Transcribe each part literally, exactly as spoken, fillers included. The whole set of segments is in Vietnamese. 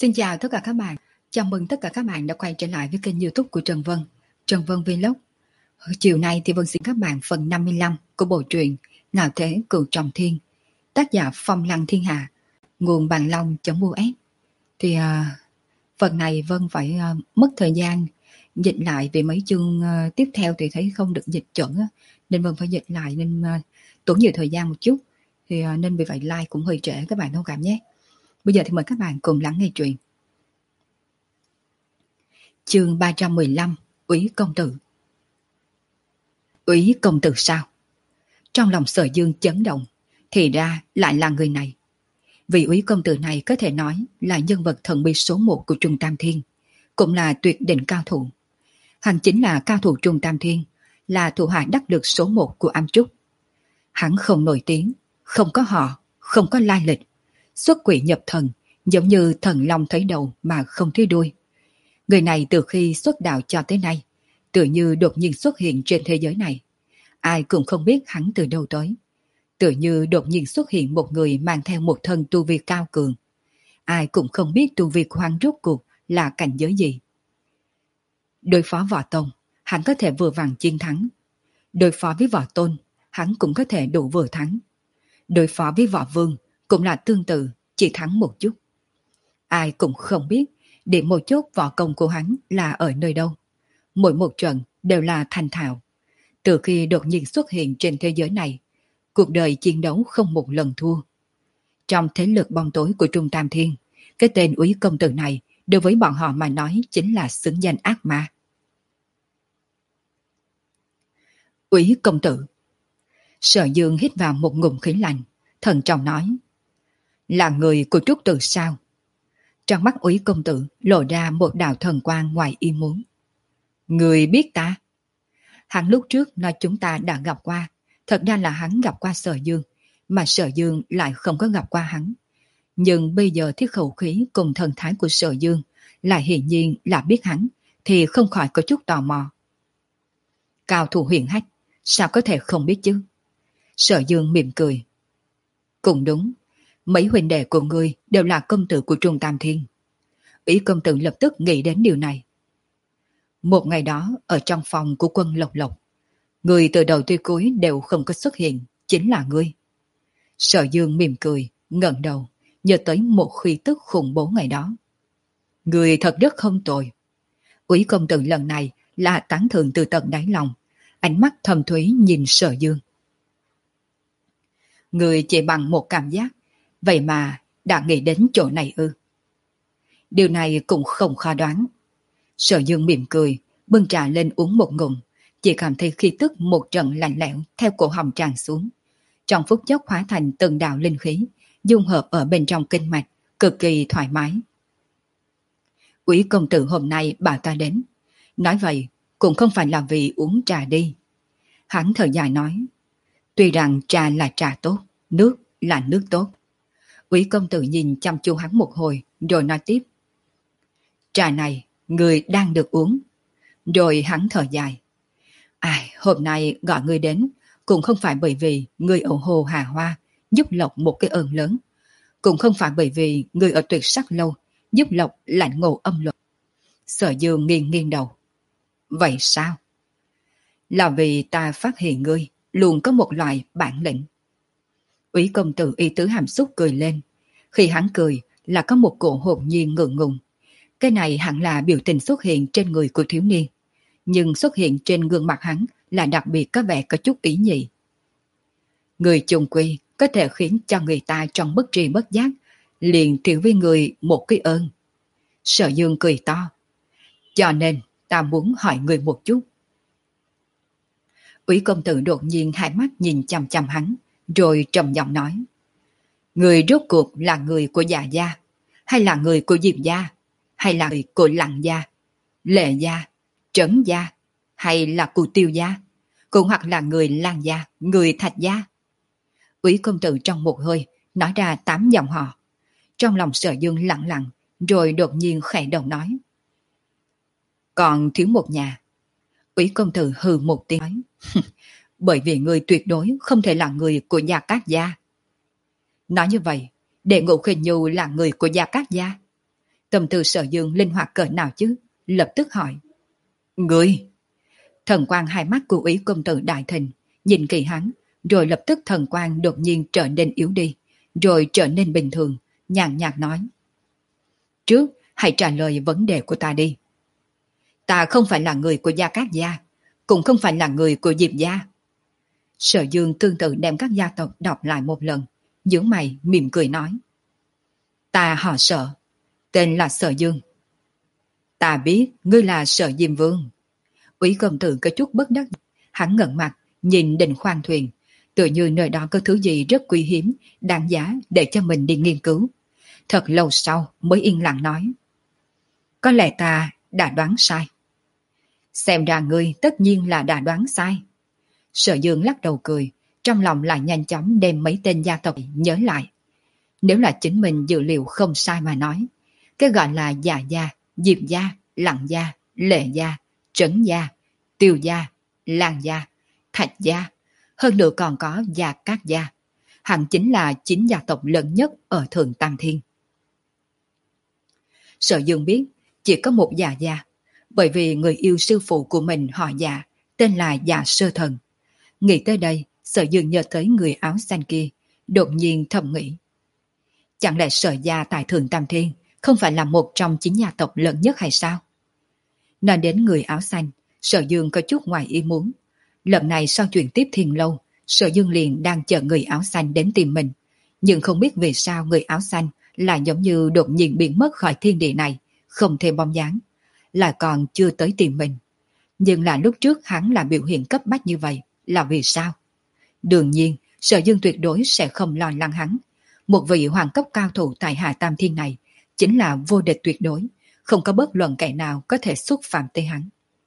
Xin chào tất cả các bạn. Chào mừng tất cả các bạn đã quay trở lại với kênh YouTube của Trần Vân, Trần Vân Vlog. Chiều nay thì Vân xin các bạn phần năm mươi lăm của bộ truyện Ngạo Thế Cửu Trọng Thiên, tác giả Phong Lăng Thiên Hạ, nguồn Bàn Long.us. Thì uh, phần này Vân phải uh, mất thời gian dịch lại vì mấy chương uh, tiếp theo thì thấy không được dịch chuẩn uh, nên Vân phải dịch lại nên uh, tốn nhiều thời gian một chút. Thì uh, nên vì vậy like cũng hơi trễ, các bạn thông cảm nhé. Bây giờ thì mời các bạn cùng lắng nghe truyện. Chương ba trăm mười lăm, Úy Công Tử. Úy Công Tử sao? Trong lòng Sở Dương chấn động, thì ra lại là người này. Vì Úy Công Tử này có thể nói là nhân vật thần bí số một của Trung Tam Thiên, cũng là tuyệt đỉnh cao thủ. Hắn chính là cao thủ Trung Tam Thiên, là thủ hạ đắc lực số một của Am Trúc. Hắn không nổi tiếng, không có họ, không có lai lịch, xuất quỷ nhập thần, giống như thần long thấy đầu mà không thấy đuôi. Người này từ khi xuất đạo cho tới nay, tự như đột nhiên xuất hiện trên thế giới này. Ai cũng không biết hắn từ đâu tới. Tự như đột nhiên xuất hiện một người mang theo một thân tu vi cao cường. Ai cũng không biết tu vi của hắn rốt cuộc là cảnh giới gì. Đối phó Võ Tông, hắn có thể vừa vặn chiến thắng. Đối phó với Võ Tôn, hắn cũng có thể đủ vừa thắng. Đối phó với Võ Vương cũng là tương tự, chỉ thắng một chút. Ai cũng không biết điểm một chút võ công của hắn là ở nơi đâu. Mỗi một trận đều là thành thạo. Từ khi đột nhiên xuất hiện trên thế giới này, cuộc đời chiến đấu không một lần thua. Trong thế lực bóng tối của Trung Tam Thiên, cái tên Úy Công Tử này đối với bọn họ mà nói chính là xứng danh ác ma. Úy Công Tử. Sở Dương hít vào một ngụm khí lạnh, thận trọng nói: là người của Trúc Tử sao? Trong mắt Úy Công Tử lộ ra một đạo thần quang ngoài ý muốn. Người biết ta? Hắn lúc trước nói chúng ta đã gặp qua, thật ra là hắn gặp qua Sở Dương, mà Sở Dương lại không có gặp qua hắn. Nhưng bây giờ thiết khẩu khí cùng thần thái của Sở Dương lại hiển nhiên là biết hắn, thì không khỏi có chút tò mò. Cao thủ huyền hách, sao có thể không biết chứ? Sở Dương mỉm cười. Cũng đúng, mấy huynh đệ của ngươi đều là công tử của Trung Tam Thiên. Úy Công Tử lập tức nghĩ đến điều này. Một ngày đó ở trong phòng của Quân Lộc Lộc, người từ đầu tới cuối đều không có xuất hiện, chính là ngươi. Sở Dương mỉm cười, ngẩng đầu, nhớ tới một khí tức khủng bố ngày đó. Người thật rất không tồi. Úy Công Tử lần này là tán thưởng từ tận đáy lòng, ánh mắt thầm thúy nhìn Sở Dương. Người chỉ bằng một cảm giác, vậy mà đã nghĩ đến chỗ này ư? Điều này cũng không khó đoán. Sở Dương mỉm cười, bưng trà lên uống một ngụm, chỉ cảm thấy khí tức một trận lạnh lẽo theo cổ họng tràn xuống. Trong phút chốc hóa thành từng đạo linh khí, dung hợp ở bên trong kinh mạch, cực kỳ thoải mái. Úy Công Tử hôm nay bảo ta đến. Nói vậy, cũng không phải là vì uống trà đi. Hắn thở dài nói, tuy rằng trà là trà tốt, nước là nước tốt. Úy Công Tử nhìn chăm chú hắn một hồi, rồi nói tiếp. Trà này, người đang được uống. Rồi hắn thở dài. Ai, hôm nay gọi người đến, cũng không phải bởi vì người ở Hồ Hà Hoa giúp Lộc một cái ơn lớn. Cũng không phải bởi vì người ở Tuyệt Sắc Lâu giúp Lộc lãnh ngộ âm luật. Sở Dương nghiêng nghiêng đầu. Vậy sao? Là vì ta phát hiện ngươi luôn có một loại bản lĩnh. Úy Công Tử ý tứ hàm xúc cười lên. Khi hắn cười là có một cổ hồn nhiên ngượng ngùng. Cái này hẳn là biểu tình xuất hiện trên người của thiếu niên. Nhưng xuất hiện trên gương mặt hắn là đặc biệt có vẻ có chút ý nhị. Người chung quy có thể khiến cho người ta trong bất tri bất giác liền thiếu với người một cái ơn. Sở Dương cười to. Cho nên ta muốn hỏi người một chút. Úy Công Tử đột nhiên hai mắt nhìn chằm chằm hắn, rồi trầm giọng nói. Người rốt cuộc là người của Dạ gia, hay là người của Diệp gia, hay là người của Lặng gia, Lệ gia, Trấn gia, hay là của Tiêu gia, cũng hoặc là người Lan gia, người Thạch gia. Úy Công Tử trong một hơi nói ra tám dòng họ. Trong lòng Sở Dương lặng lặng, rồi đột nhiên khẽ đầu nói. Còn thiếu một nhà. Úy Công Tử hừ một tiếng nói. Bởi vì người tuyệt đối không thể là người của Gia Cát gia. Nói như vậy, Đệ Ngũ Khinh Nhu là người của Gia Cát gia. Tâm tư Sở Dương linh hoạt cỡ nào chứ, lập tức hỏi. Ngươi! Thần quang hai mắt của Úy công tử đại thịnh, nhìn kỳ hắn, rồi lập tức thần quang đột nhiên trở nên yếu đi, rồi trở nên bình thường, nhàn nhạt nói. Trước, hãy trả lời vấn đề của ta đi. Ta không phải là người của Gia Cát gia, cũng không phải là người của Diệp gia. Sở Dương tương tự đem các gia tộc đọc lại một lần, nhướng mày mỉm cười nói. Ta họ Sở, tên là Sở Dương. Ta biết ngươi là Sở Diêm Vương. Úy công tử có chút bất đắc, hắn ngẩng mặt nhìn đỉnh khoang thuyền, tựa như nơi đó có thứ gì rất quý hiếm, đáng giá để cho mình đi nghiên cứu. Thật lâu sau mới yên lặng nói. Có lẽ ta đã đoán sai. Xem ra ngươi tất nhiên là đã đoán sai. Sở Dương lắc đầu cười, trong lòng lại nhanh chóng đem mấy tên gia tộc nhớ lại. Nếu là chính mình dự liệu không sai mà nói, cái gọi là Dạ gia, Diệp gia, Lặng gia, Lệ gia, Trấn gia, Tiêu gia, Lan gia, Thạch gia, hơn nữa còn có Gia Cát gia, hẳn chính là chín gia tộc lớn nhất ở Thượng Tam Thiên. Sở Dương biết chỉ có một Dạ gia, bởi vì người yêu sư phụ của mình họ Dạ, tên là Dạ Sơ Thần. Nghĩ tới đây, Sở Dương nhớ tới người áo xanh kia, đột nhiên thầm nghĩ. Chẳng lẽ Sở gia tại Thượng Tam Thiên không phải là một trong chín gia tộc lớn nhất hay sao? Nói đến người áo xanh, Sở Dương có chút ngoài ý muốn. Lần này sau chuyện tiếp Thiên Lâu, Sở Dương liền đang chờ người áo xanh đến tìm mình. Nhưng không biết vì sao người áo xanh lại giống như đột nhiên biến mất khỏi thiên địa này, không thêm bóng dáng, là còn chưa tới tìm mình. Nhưng là lúc trước hắn là biểu hiện cấp bách như vậy, là vì sao? Đương nhiên, Sở Dương tuyệt đối sẽ không lo lắng hắn. Một vị hoàng cấp cao thủ tại Hạ Tam Thiên này chính là vô địch tuyệt đối, không có bất luận kẻ nào có thể xúc phạm tới hắn.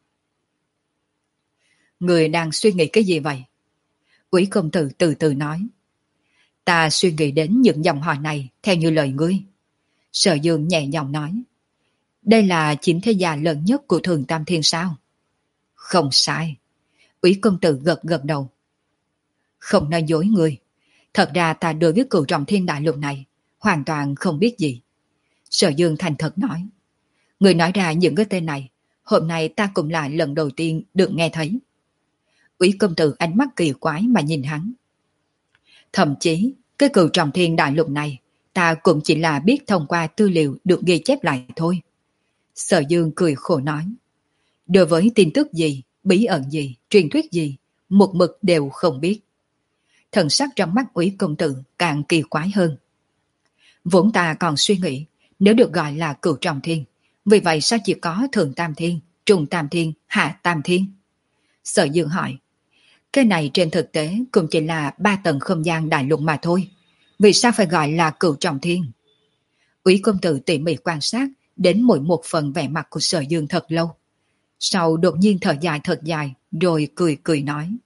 Người đang suy nghĩ cái gì vậy? Úy công tử từ từ nói. Ta suy nghĩ đến những dòng họ này theo như lời ngươi. Sở Dương nhẹ nhàng nói. Đây là chín thế gia lớn nhất của Thường Tam Thiên sao? Không sai. Úy công tử gật gật đầu. Không nói dối ngươi. Thật ra ta đối với cửu trọng thiên đại lục này hoàn toàn không biết gì. Sở Dương thành thật nói. Người nói ra những cái tên này, hôm nay ta cũng là lần đầu tiên được nghe thấy. Úy công tử ánh mắt kỳ quái mà nhìn hắn. Thậm chí, cái cửu trọng thiên đại lục này, ta cũng chỉ là biết thông qua tư liệu được ghi chép lại thôi. Sở Dương cười khổ nói. Đối với tin tức gì, bí ẩn gì, truyền thuyết gì, một mực đều không biết. Thần sắc trong mắt Úy công tử càng kỳ quái hơn. Vốn ta còn suy nghĩ, nếu được gọi là cửu trọng thiên, vì vậy sao chỉ có Thượng Tam Thiên, Trung Tam Thiên, Hạ Tam Thiên? Sở Dương hỏi. Cái này trên thực tế cũng chỉ là ba tầng không gian đại lục mà thôi. Vì sao phải gọi là cửu trọng thiên? Úy công tử tỉ mỉ quan sát đến mỗi một phần vẻ mặt của Sở Dương thật lâu. Sau đột nhiên thở dài thật dài, rồi cười cười nói.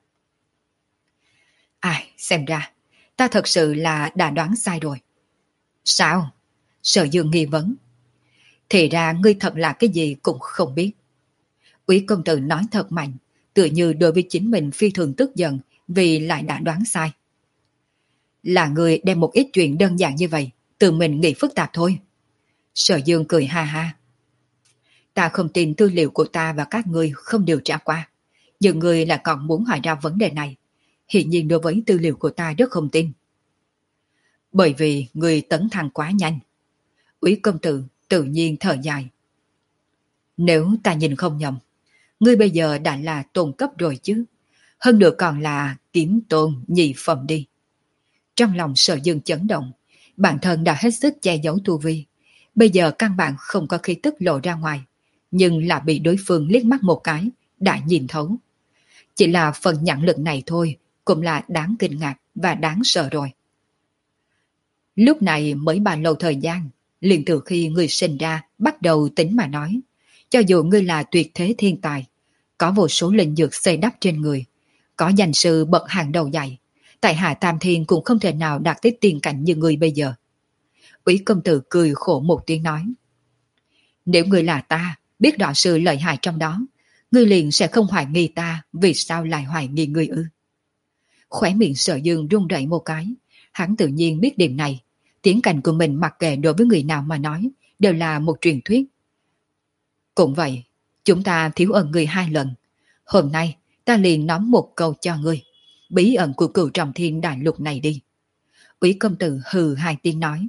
Ai, xem ra, ta thật sự là đã đoán sai rồi. Sao? Sở Dương nghi vấn. Thì ra ngươi thật là cái gì cũng không biết. Úy công tử nói thật mạnh, tựa như đối với chính mình phi thường tức giận vì lại đã đoán sai. Là người đem một ít chuyện đơn giản như vậy, tự mình nghĩ phức tạp thôi. Sở Dương cười ha ha. Ta không tin tư liệu của ta và các ngươi không điều tra qua. Nhưng ngươi là còn muốn hỏi ra vấn đề này. Hiện nhiên đối với tư liệu của ta rất không tin. Bởi vì ngươi tấn thăng quá nhanh. Úy công tử tự nhiên thở dài. Nếu ta nhìn không nhầm, ngươi bây giờ đã là tôn cấp rồi chứ. Hơn nữa còn là kiếm tôn nhị phẩm đi. Trong lòng Sở Dương chấn động, bản thân đã hết sức che giấu tu vi. Bây giờ căn bản không có khí tức lộ ra ngoài, nhưng là bị đối phương liếc mắt một cái, đã nhìn thấu. Chỉ là phần nhãn lực này thôi, cũng là đáng kinh ngạc và đáng sợ rồi. Lúc này mới bao lâu thời gian, liền từ khi ngươi sinh ra bắt đầu tính mà nói. Cho dù ngươi là tuyệt thế thiên tài, có vô số linh dược xây đắp trên người, có danh sư bậc hàng đầu dạy, tại Hạ Tam Thiên cũng không thể nào đạt tới tiền cảnh như ngươi bây giờ. Úy công tử cười khổ một tiếng nói. Nếu ngươi là ta, biết rõ sự lợi hại trong đó, ngươi liền sẽ không hoài nghi ta, vì sao lại hoài nghi ngươi ư? Khóe miệng Sở Dương run rẩy một cái, hắn tự nhiên biết điểm này, tiến cảnh của mình mặc kệ đối với người nào mà nói, đều là một truyền thuyết. Cũng vậy, chúng ta thiếu ơn người hai lần. Hôm nay ta liền nói một câu cho ngươi. Bí ẩn của Cửu Trọng Thiên đại lục này đi. Úy công tử hừ hai tiếng nói.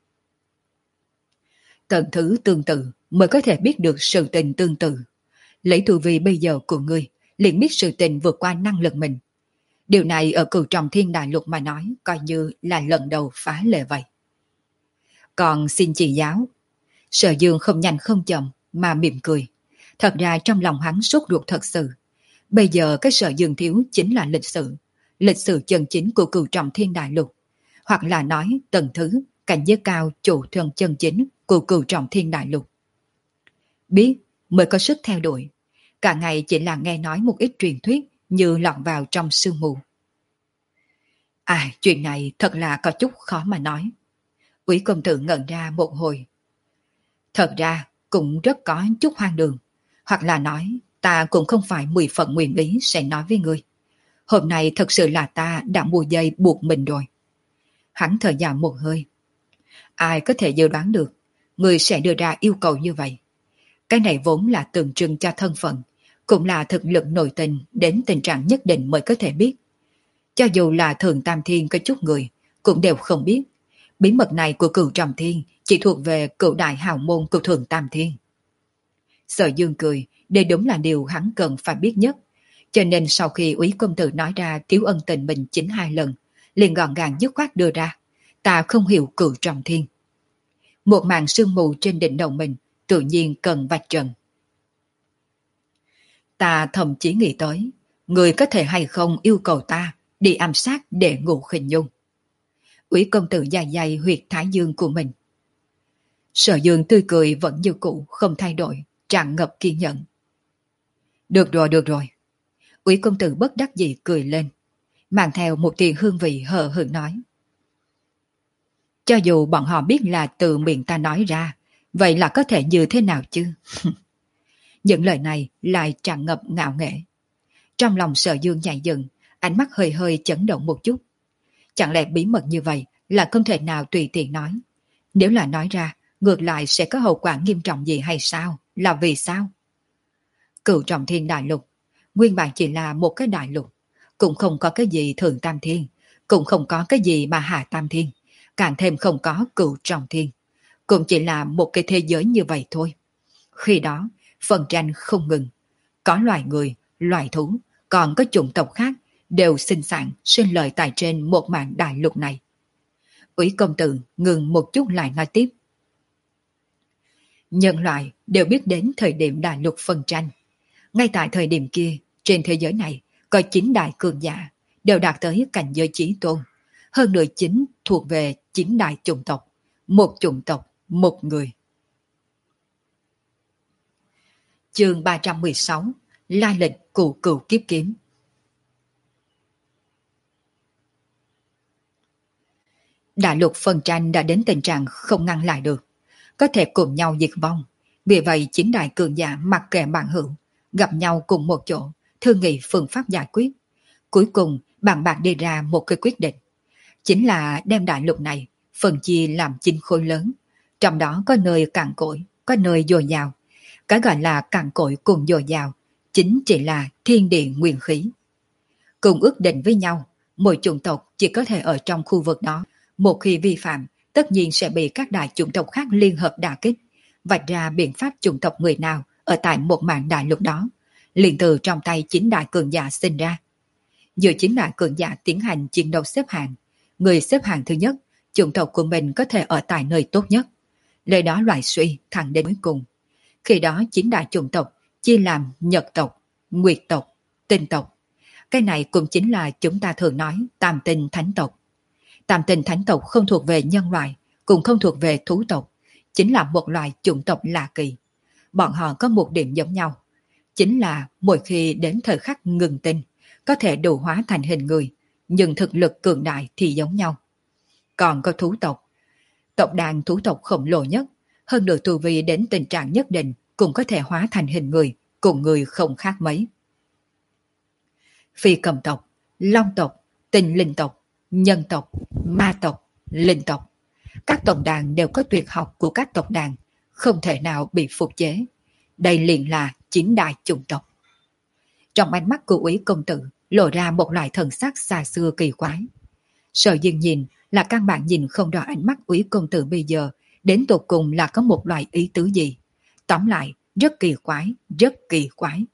Tận thứ tương tự mới có thể biết được sự tình tương tự. Lấy tu vi bây giờ của ngươi, liền biết sự tình vượt qua năng lực mình. Điều này ở Cửu Trọng Thiên đại lục mà nói coi như là lần đầu phá lệ vậy. Còn xin chỉ giáo. Sở Dương không nhanh không chậm mà mỉm cười. Thật ra trong lòng hắn sốt ruột thật sự. Bây giờ cái Sở Dương thiếu chính là lịch sử. Lịch sử chân chính của Cửu Trọng Thiên đại lục. Hoặc là nói tầng thứ, cảnh giới cao chủ thân chân chính của Cửu Trọng Thiên đại lục. Biết mới có sức theo đuổi. Cả ngày chỉ là nghe nói một ít truyền thuyết như lọt vào trong sương mù. À, chuyện này thật là có chút khó mà nói. Úy công tử ngẩn ra một hồi. Thật ra cũng rất có chút hoang đường. Hoặc là nói ta cũng không phải mười phần nguyện ý sẽ nói với ngươi. Hôm nay thật sự là ta đã mua dây buộc mình rồi. Hắn thở dài một hơi. Ai có thể dự đoán được ngươi sẽ đưa ra yêu cầu như vậy. Cái này vốn là tượng trưng cho thân phận, cũng là thực lực nội tình đến tình trạng nhất định mới có thể biết. Cho dù là Thường Tam Thiên có chút người, cũng đều không biết. Bí mật này của Cửu Trọng Thiên chỉ thuộc về cửu đại hào môn của Thường Tam Thiên. Sở Dương cười, đây đúng là điều hắn cần phải biết nhất. Cho nên sau khi Úy công tử nói ra thiếu ân tình mình chính hai lần, liền gọn gàng dứt khoát đưa ra. Ta không hiểu Cửu Trọng Thiên. Một màn sương mù trên đỉnh đầu mình tự nhiên cần vạch trần. Ta thậm chí nghĩ tới, người có thể hay không yêu cầu ta đi ám sát để ngủ khinh nhung. Úy công tử dài dài huyệt thái dương của mình. Sở Dương tươi cười vẫn như cũ, không thay đổi, tràn ngập kiên nhẫn. Được rồi, được rồi. Úy công tử bất đắc dĩ cười lên, mang theo một tia hương vị hờ hững nói. Cho dù bọn họ biết là từ miệng ta nói ra, vậy là có thể như thế nào chứ? Những lời này lại tràn ngập ngạo nghễ. Trong lòng Sở Dương nhảy dựng, ánh mắt hơi hơi chấn động một chút. Chẳng lẽ bí mật như vậy là không thể nào tùy tiện nói? Nếu là nói ra, ngược lại sẽ có hậu quả nghiêm trọng gì hay sao? Là vì sao? Cửu Trọng Thiên đại lục, nguyên bản chỉ là một cái đại lục, cũng không có cái gì Thượng Tam Thiên, cũng không có cái gì mà Hạ Tam Thiên, càng thêm không có Cửu Trọng Thiên, cũng chỉ là một cái thế giới như vậy thôi. Khi đó, phân tranh không ngừng, có loài người, loài thú, còn có chủng tộc khác đều sinh sản sinh lợi tại trên một mảng đại lục này. Úy công tử ngừng một chút lại nói tiếp. Nhân loại đều biết đến thời điểm đại lục phân tranh. Ngay tại thời điểm kia, trên thế giới này có chín đại cường giả đều đạt tới cảnh giới chí tôn. Hơn nữa chính thuộc về chín đại chủng tộc. Một chủng tộc, một người. Chương ba trăm mười sáu. Lai lịch của Cửu Kiếp Kiếm. Đại lục phân tranh đã đến tình trạng không ngăn lại được, có thể cùng nhau diệt vong. Vì vậy chín đại cường giả mặc kệ bạn hữu, gặp nhau cùng một chỗ, thương nghị phương pháp giải quyết. Cuối cùng bạn bạc đi ra một cái quyết định, chính là đem đại lục này phân chia làm chín khối lớn, trong đó có nơi cằn cỗi, có nơi dồi dào. Cái gọi là cằn cỗi cùng dồi dào chính chỉ là thiên địa nguyên khí. Cùng ước định với nhau, mỗi chủng tộc chỉ có thể ở trong khu vực đó. Một khi vi phạm, tất nhiên sẽ bị các đại chủng tộc khác liên hợp đả kích, vạch ra biện pháp chủng tộc người nào ở tại một mảng đại lục đó, liền từ trong tay chín đại cường giả sinh ra. Giữa chín đại cường giả tiến hành chiến đấu xếp hạng, người xếp hạng thứ nhất, chủng tộc của mình có thể ở tại nơi tốt nhất. Lời đó loại suy thẳng đến cuối cùng. Khi đó chín đại chủng tộc chia làm nhật tộc, nguyệt tộc, tinh tộc. Cái này cũng chính là chúng ta thường nói tam tinh thánh tộc. Tam tinh thánh tộc không thuộc về nhân loại, cũng không thuộc về thú tộc, chính là một loài chủng tộc lạ kỳ. Bọn họ có một điểm giống nhau, chính là mỗi khi đến thời khắc ngừng tinh, có thể độ hóa thành hình người, nhưng thực lực cường đại thì giống nhau. Còn có thú tộc, tộc đàn thú tộc khổng lồ nhất, hơn nữa tu vi đến tình trạng nhất định cũng có thể hóa thành hình người, cùng người không khác mấy. Phi cầm tộc, long tộc, tinh linh tộc, nhân tộc, ma tộc, linh tộc. Các tộc đàn đều có tuyệt học của các tộc đàn, không thể nào bị phục chế. Đây liền là chính đại chủng tộc. Trong ánh mắt của Úy công tử lộ ra một loại thần sắc xa xưa kỳ quái. Sở Dương nhìn là căn bản nhìn không rõ ánh mắt Úy công tử bây giờ đến tột cùng là có một loại ý tứ gì. Tóm lại, rất kỳ quái, rất kỳ quái.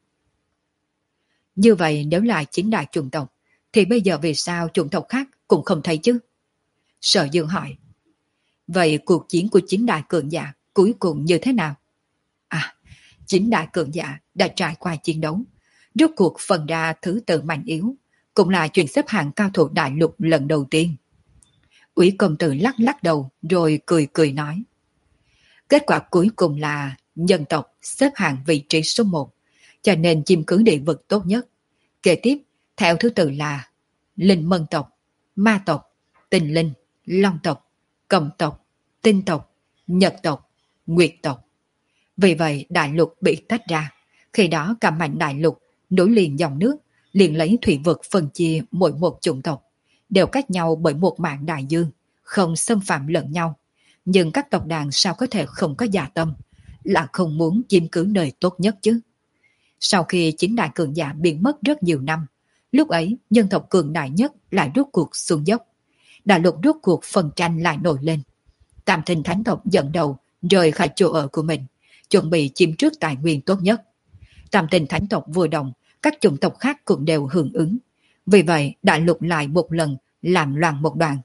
Như vậy nếu là chính đại chủng tộc, thì bây giờ vì sao chủng tộc khác cũng không thấy chứ? Sở Dương hỏi. Vậy cuộc chiến của chính đại cường giả cuối cùng như thế nào? À, chính đại cường giả đã trải qua chiến đấu, rốt cuộc phân ra thứ tự mạnh yếu, cũng là chuyện xếp hạng cao thủ đại lục lần đầu tiên. Úy công tử lắc lắc đầu rồi cười cười nói. Kết quả cuối cùng là nhân tộc xếp hạng vị trí số một, cho nên chiếm cứ địa vực tốt nhất. Kế tiếp, theo thứ tự là linh mân tộc, ma tộc, tinh linh, long tộc, cầm tộc, tinh tộc, nhật tộc, nguyệt tộc. Vì vậy đại lục bị tách ra. Khi đó cả mảnh đại lục nối liền dòng nước, liền lấy thủy vực phân chia mỗi một chủng tộc, đều cách nhau bởi một mảng đại dương, không xâm phạm lẫn nhau. Nhưng các tộc đàn sao có thể không có dạ tâm, là không muốn chiếm cứ nơi tốt nhất chứ. Sau khi chính đại cường giả biến mất rất nhiều năm, lúc ấy nhân tộc cường đại nhất lại rút cuộc xuống dốc. Đại lục rút cuộc phần tranh lại nổi lên. Tam Tinh Thánh tộc dẫn đầu rời khỏi chỗ ở của mình, chuẩn bị chiếm trước tài nguyên tốt nhất. Tam Tinh Thánh tộc vừa động, các chủng tộc khác cũng đều hưởng ứng. Vì vậy đại lục lại một lần làm loạn một đoạn.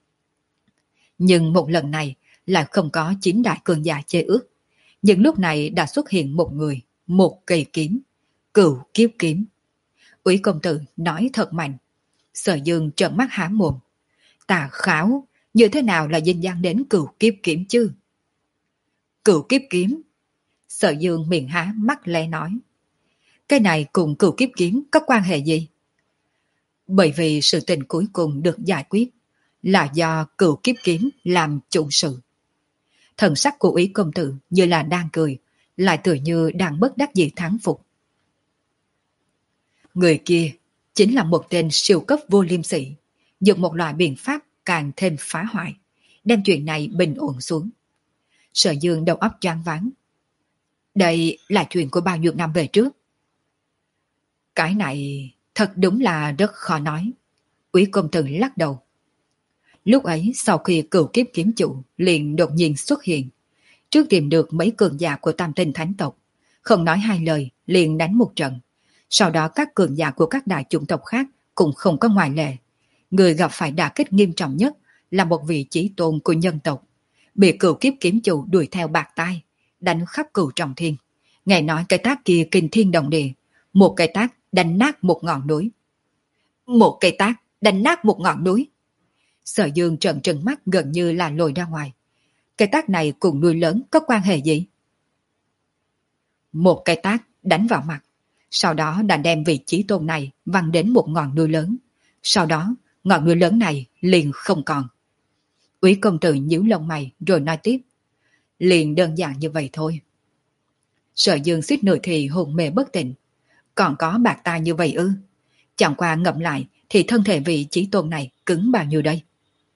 Nhưng một lần này lại không có chính đại cường giả chế ước. Nhưng lúc này đã xuất hiện một người, một cây kiếm, Cửu Kiếp Kiếm. Úy công tử nói thật mạnh. Sở Dương trợn mắt há mồm. Tà kháo, như thế nào là dinh dáng đến Cửu Kiếp Kiếm chứ? Cửu Kiếp Kiếm. Sở Dương miệng há mắt lẽ nói. Cái này cùng Cửu Kiếp Kiếm có quan hệ gì? Bởi vì sự tình cuối cùng được giải quyết là do Cửu Kiếp Kiếm làm chủ sự. Thần sắc của Úy công tử như là đang cười, lại tựa như đang bất đắc dĩ thắng phục. Người kia chính là một tên siêu cấp vô liêm sỉ, dùng một loại biện pháp càng thêm phá hoại, đem chuyện này bình ổn xuống. Sở Dương đầu óc choáng váng. Đây là chuyện của bao nhiêu năm về trước? Cái này thật đúng là rất khó nói. Úy công tử lắc đầu. Lúc ấy sau khi Cửu Kiếp Kiếm chủ liền đột nhiên xuất hiện, trước tìm được mấy cường giả của Tam Tinh Thánh tộc, không nói hai lời liền đánh một trận. Sau đó các cường giả của các đại chủng tộc khác cũng không có ngoại lệ. Người gặp phải đả kích nghiêm trọng nhất là một vị chí tôn của nhân tộc, bị Cửu Kiếp Kiếm chủ đuổi theo bạc tai, đánh khắp cửu trọng thiên. Nghe nói cái tác kia kinh thiên động địa, một cái tác đánh nát một ngọn núi. Một cái tác đánh nát một ngọn núi. Sở Dương trợn trừng mắt gần như là lồi ra ngoài. Cái tác này cùng núi lớn có quan hệ gì? Một cái tác đánh vào mặt, sau đó đã đem vị chí tôn này văng đến một ngọn núi lớn. Sau đó ngọn núi lớn này liền không còn. Úy công tử nhíu lông mày rồi nói tiếp. Liền đơn giản như vậy thôi. Sở Dương suýt nửa thì hồn mê bất tỉnh. Còn có bạc tai như vậy ư? Chẳng qua ngậm lại thì thân thể vị chí tôn này cứng bao nhiêu đây?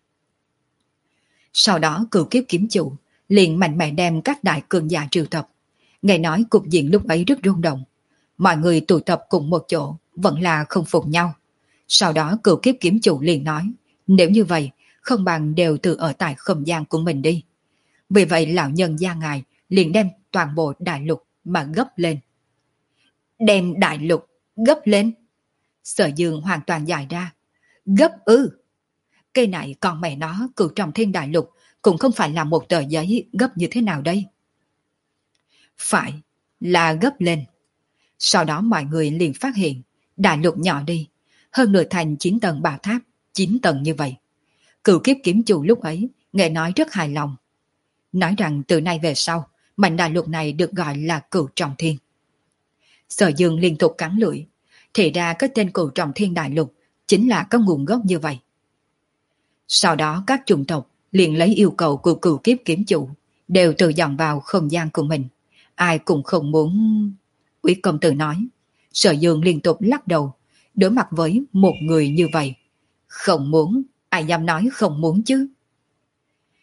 Sau đó Cửu Kiếp Kiếm chủ liền mạnh mẽ đem các đại cường giả triệu tập. Nghe nói cục diện lúc ấy rất rung động. Mọi người tụ tập cùng một chỗ vẫn là không phục nhau. Sau đó Cửu Kiếp Kiếm chủ liền nói, nếu như vậy không bằng đều tự ở tại không gian của mình đi. Vì vậy lão nhân gia ngài liền đem toàn bộ đại lục mà gấp lên. Đem đại lục gấp lên? Sở Dương hoàn toàn dài ra. Gấp ư? Cây này còn mẹ nó cửu trọng thiên đại lục cũng không phải là một tờ giấy gấp như thế nào đây? Phải là gấp lên. Sau đó mọi người liền phát hiện đại lục nhỏ đi, hơn nửa thành chín tầng bảo tháp, chín tầng như vậy. Cửu Kiếp Kiếm chủ lúc ấy nghe nói rất hài lòng, nói rằng từ nay về sau mảnh đại lục này được gọi là cửu trọng thiên. Sở Dương liên tục cắn lưỡi, thì ra cái tên cửu trọng thiên đại lục chính là có nguồn gốc như vậy. Sau đó các chủng tộc liền lấy yêu cầu của Cửu Kiếp Kiếm chủ đều tự dọn vào không gian của mình. Ai cũng không muốn... Úy công tử nói. Sở Dương liên tục lắc đầu, đối mặt với một người như vậy. Không muốn, ai dám nói không muốn chứ?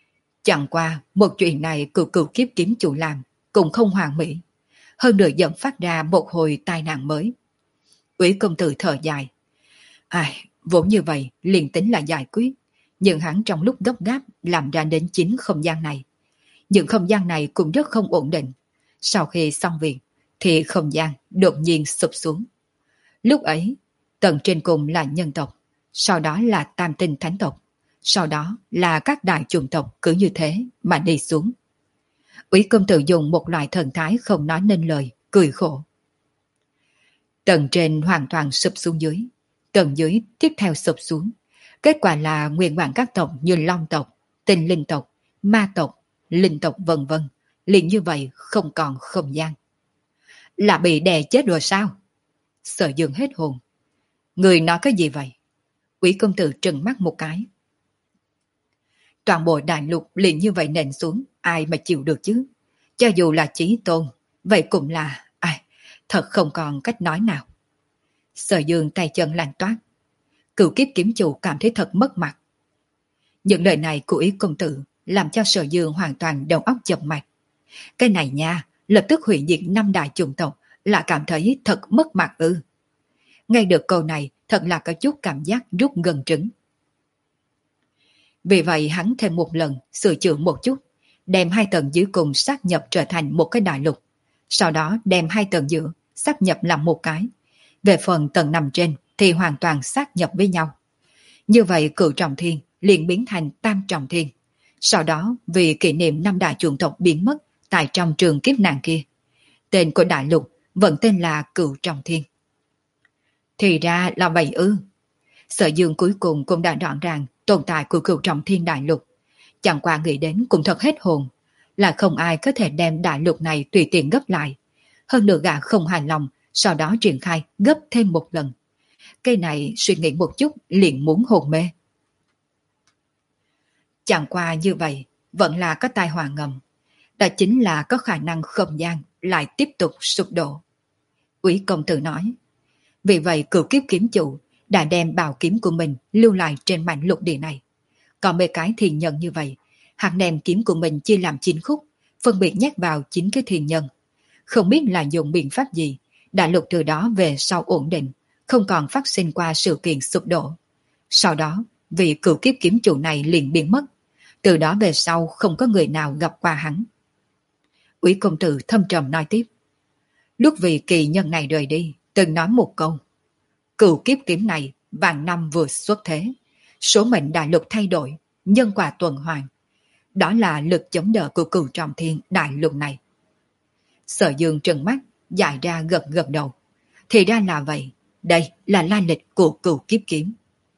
Chẳng qua một chuyện này cựu cựu kiếp kiếm chủ làm cũng không hoàn mỹ, hơn nữa dẫn phát ra một hồi tai nạn mới. Úy công tử thở dài. Ai, vốn như vậy liền tính là giải quyết, nhưng hắn trong lúc gấp gáp làm ra đến chính không gian này. Những không gian này cũng rất không ổn định. Sau khi xong việc thì không gian đột nhiên sụp xuống. Lúc ấy, tầng trên cùng là nhân tộc, sau đó là tam tinh thánh tộc, sau đó là các đại chủng tộc, cứ như thế mà đi xuống. Úy công tử dùng một loại thần thái không nói nên lời, cười khổ. Tầng trên hoàn toàn sụp xuống dưới, tầng dưới tiếp theo sụp xuống. Kết quả là nguyên bản các tộc như long tộc, tinh linh tộc, ma tộc, linh tộc vân vân, liền như vậy không còn không gian. Là bị đè chết rồi sao? Sở Dương hết hồn. Người nói cái gì vậy? Úy công tử trừng mắt một cái. Toàn bộ đại lục liền như vậy nện xuống, ai mà chịu được chứ? Cho dù là chí tôn, vậy cũng là, ai, thật không còn cách nói nào. Sở Dương tay chân lạnh toát. Cửu kiếp kiếm chủ cảm thấy thật mất mặt. Những lời này của Úy công tử làm cho Sở Dương hoàn toàn đầu óc chậm mạch. Cái này nha, lập tức hủy diệt năm đại chủng tộc, là cảm thấy thật mất mặt ư. Nghe được câu này thật là có chút cảm giác rút gần trứng. Vì vậy hắn thêm một lần sửa chữa một chút, đem hai tầng dưới cùng sát nhập trở thành một cái đại lục, sau đó đem hai tầng giữa sát nhập làm một cái. Về phần tầng nằm trên thì hoàn toàn sát nhập với nhau. Như vậy cửu trọng thiên liền biến thành tam trọng thiên. Sau đó vì kỷ niệm năm đại chủng tộc biến mất tại trong trường kiếp nạn kia, tên của đại lục vẫn tên là cửu trọng thiên. Thì ra là vậy ư. Sở Dương cuối cùng cũng đã rõ ràng tồn tại của cửu trọng thiên đại lục. Chẳng qua nghĩ đến cũng thật hết hồn, là không ai có thể đem đại lục này tùy tiện gấp lại. Hơn nữa gã không hài lòng, sau đó triển khai gấp thêm một lần. Cái này suy nghĩ một chút liền muốn hồn mê. Chẳng qua như vậy vẫn là có tai họa ngầm. Đó chính là có khả năng không gian lại tiếp tục sụp đổ. Úy công tử nói. Vì vậy cửu kiếp kiếm chủ đã đem bảo kiếm của mình lưu lại trên mảnh lục địa này. Còn mấy cái thiền nhân như vậy, hắn đem kiếm của mình chia làm chín khúc, phân biệt nhét vào chín cái thiền nhân. Không biết là dùng biện pháp gì, đại lục từ đó về sau ổn định, không còn phát sinh qua sự kiện sụp đổ. Sau đó, vị cửu kiếp kiếm chủ này liền biến mất. Từ đó về sau không có người nào gặp qua hắn. Úy công tử thâm trầm nói tiếp. Lúc vị kỳ nhân này rời đi, từng nói một câu. Cửu kiếp kiếm này vạn năm vừa xuất thế. Số mệnh đại lục thay đổi, nhân quả tuần hoàn. Đó là lực chống đỡ của cửu trọng thiên đại lục này. Sở Dương trừng mắt, dài ra gật gật đầu. Thì ra là vậy, đây là lai lịch của cửu kiếp kiếm.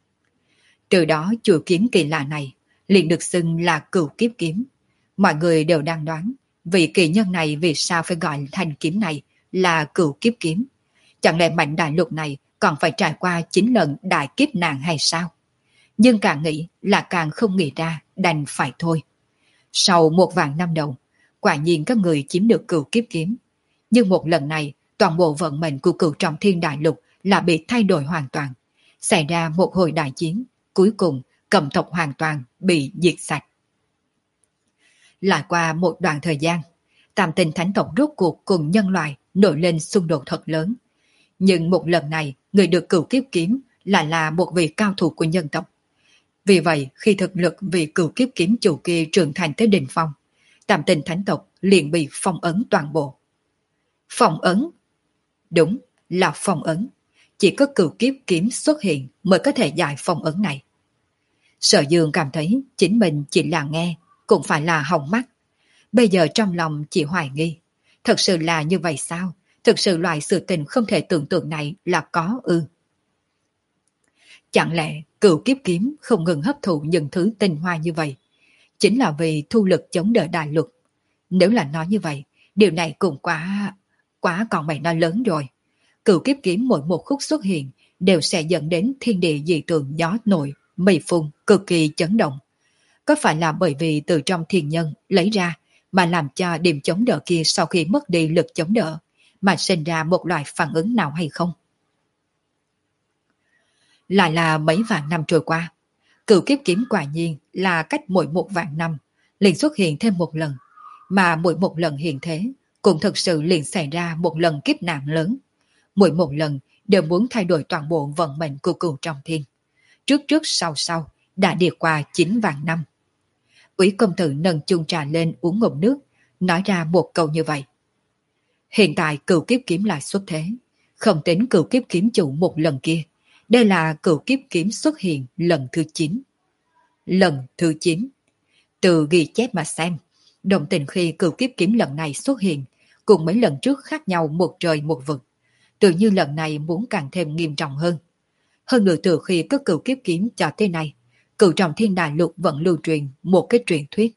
Từ đó chuôi kiếm kỳ lạ này liền được xưng là cửu kiếp kiếm. Mọi người đều đang đoán vị kỳ nhân này vì sao phải gọi thanh kiếm này là cửu kiếp kiếm. Chẳng lẽ mảnh đại lục này còn phải trải qua chín lần đại kiếp nạn hay sao? Nhưng càng nghĩ là càng không nghĩ ra, đành phải thôi. Sau một vạn năm đầu, quả nhiên các người chiếm được cửu kiếp kiếm. Nhưng một lần này, toàn bộ vận mệnh của cửu trọng thiên đại lục là bị thay đổi hoàn toàn. Xảy ra một hồi đại chiến, cuối cùng Cầm tộc hoàn toàn bị diệt sạch. Lại qua một đoạn thời gian, tam tinh thánh tộc rốt cuộc cùng nhân loại nổi lên xung đột thật lớn. Nhưng một lần này, người được cửu kiếp kiếm lại là một vị cao thủ của nhân tộc. Vì vậy, khi thực lực vị cửu kiếp kiếm chủ kia trưởng thành tới đỉnh phong, tam tinh thánh tộc liền bị phong ấn toàn bộ. Phong ấn? Đúng, là phong ấn. Chỉ có cửu kiếp kiếm xuất hiện mới có thể giải phong ấn này. Sở Dương cảm thấy chính mình chỉ là nghe, cũng phải là hỏng mắt. Bây giờ trong lòng chỉ hoài nghi. Thật sự là như vậy sao? Thực sự loại sự tình không thể tưởng tượng này là có ư? Chẳng lẽ cửu kiếp kiếm không ngừng hấp thụ những thứ tinh hoa như vậy? Chính là vì thu lực chống đỡ đại lục. Nếu là nói như vậy, điều này cũng quá... quá còn mày nói lớn rồi. Cửu kiếp kiếm mỗi một khúc xuất hiện đều sẽ dẫn đến thiên địa dị tượng gió nổi, mây phun, cực kỳ chấn động. Có phải là bởi vì từ trong thiên nhân lấy ra mà làm cho điểm chống đỡ kia sau khi mất đi lực chống đỡ mà sinh ra một loại phản ứng nào hay không? Lại là mấy vạn năm trôi qua, cửu kiếp kiếm quả nhiên là cách mỗi một vạn năm liền xuất hiện thêm một lần, mà mỗi một lần hiện thế cũng thực sự liền xảy ra một lần kiếp nạn lớn. Mỗi một lần đều muốn thay đổi toàn bộ vận mệnh của Cửu Trọng Thiên. Trước trước sau sau đã đi qua chín vạn năm. Úy công tử nâng chung trà lên uống ngụm nước, nói ra một câu như vậy. Hiện tại Cửu Kiếp Kiếm lại xuất thế, không tính Cửu Kiếp Kiếm chủ một lần kia, đây là Cửu Kiếp Kiếm xuất hiện lần thứ chín. Lần thứ chín. Từ ghi chép mà xem, đồng tình khi Cửu Kiếp Kiếm lần này xuất hiện, cùng mấy lần trước khác nhau một trời một vực. Tự như lần này muốn càng thêm nghiêm trọng hơn. Hơn nữa từ khi có Cửu Kiếp Kiếm cho tới nay, Cửu Trọng Thiên Đại Lục vẫn lưu truyền một cái truyền thuyết.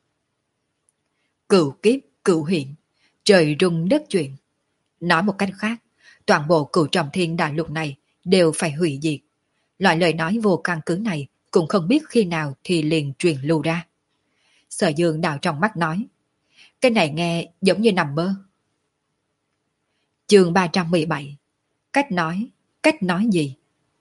Cửu kiếp, cửu hiện, trời rung đất chuyển. Nói một cách khác, toàn bộ Cửu Trọng Thiên Đại Lục này đều phải hủy diệt. Loại lời nói vô căn cứ này cũng không biết khi nào thì liền truyền lưu ra. Sở Dương đào trong mắt nói, cái này nghe giống như nằm mơ. Chương ba trăm mười bảy. Cách nói, cách nói gì?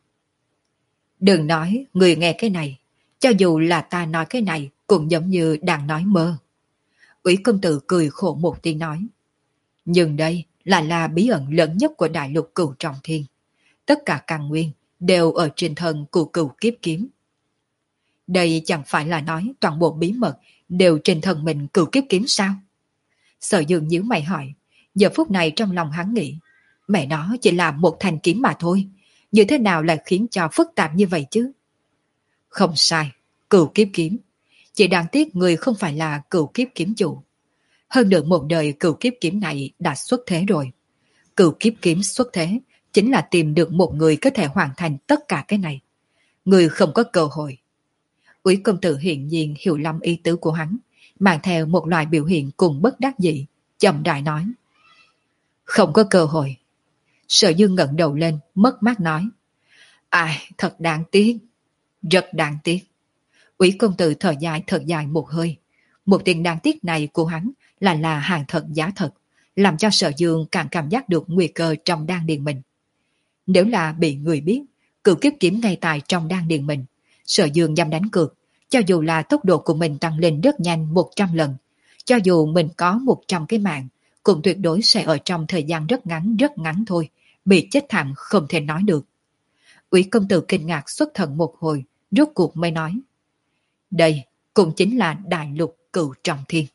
Đừng nói người nghe cái này, cho dù là ta nói cái này cũng giống như đang nói mơ. Úy công tử cười khổ một tiếng nói, nhưng đây là là bí ẩn lớn nhất của đại lục Cửu Trọng Thiên. Tất cả căn nguyên đều ở trên thân của Cửu Kiếp Kiếm. Đây chẳng phải là nói toàn bộ bí mật đều trên thân mình Cửu Kiếp Kiếm sao? Sở Dương nhíu mày hỏi, giờ phút này trong lòng hắn nghĩ, mẹ nó chỉ là một thanh kiếm mà thôi, như thế nào lại khiến cho phức tạp như vậy chứ? Không sai, Cửu Kiếp Kiếm. Chỉ đáng tiếc người không phải là Cửu Kiếp Kiếm chủ. Hơn nữa một đời Cửu Kiếp Kiếm này đã xuất thế rồi. Cửu Kiếp Kiếm xuất thế chính là tìm được một người có thể hoàn thành tất cả cái này. Người không có cơ hội. Úy công tử hiện nhiên hiểu lầm ý tứ của hắn, mang theo một loại biểu hiện cùng bất đắc dĩ, chậm rãi nói. Không có cơ hội. Sở Dương ngẩng đầu lên, mất mát nói. Ai, thật đáng tiếc. Rất đáng tiếc. Úy công tử thở dài thật dài một hơi. Một tiếng đáng tiếc này của hắn là là hàng thật giá thật, làm cho Sở Dương càng cảm giác được nguy cơ trong đan điền mình. Nếu là bị người biết, Cửu Kiếp Kiếm ngay tại trong đan điền mình, Sở Dương dám đánh cược, cho dù là tốc độ của mình tăng lên rất nhanh một trăm lần, cho dù mình có một trăm cái mạng, cũng tuyệt đối sẽ ở trong thời gian rất ngắn rất ngắn thôi, bị chết thảm không thể nói được. Úy công tử kinh ngạc xuất thần một hồi, rốt cuộc mới nói. Đây cũng chính là đại lục Cửu Trọng Thiên.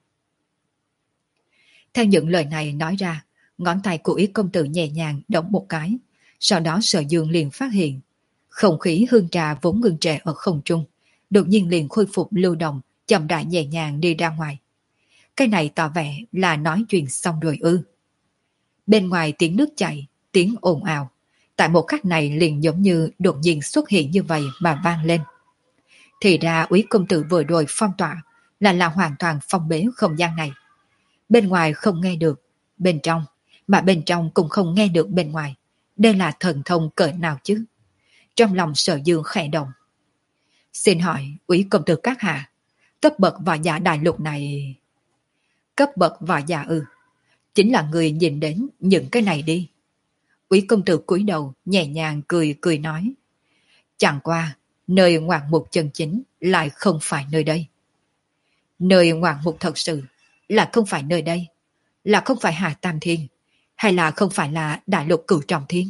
Theo những lời này nói ra, ngón tay của Úy công tử nhẹ nhàng động một cái, sau đó Sở Dương liền phát hiện, không khí hương trà vốn ngưng trệ ở không trung, đột nhiên liền khôi phục lưu động, chậm rãi nhẹ nhàng đi ra ngoài. Cái này tỏ vẻ là nói chuyện xong rồi ư. Bên ngoài tiếng nước chảy, tiếng ồn ào, tại một khắc này liền giống như đột nhiên xuất hiện như vậy mà vang lên. Thì ra Úy công tử vừa rồi phong tỏa là là hoàn toàn phong bế không gian này. Bên ngoài không nghe được bên trong, mà bên trong cũng không nghe được bên ngoài. Đây là thần thông cỡ nào chứ? Trong lòng Sở Dương khẽ động. Xin hỏi Úy công tử các hạ, cấp bậc võ giả đại lục này... Cấp bậc võ giả ư? Chính là người nhìn đến những cái này đi. Úy công tử cúi đầu nhẹ nhàng cười cười nói. Chẳng qua, nơi ngoạn mục chân chính lại không phải nơi đây. Nơi ngoạn mục thật sự là không phải nơi đây, là không phải Hà Tam Thiên, hay là không phải là đại lục Cửu Trọng Thiên?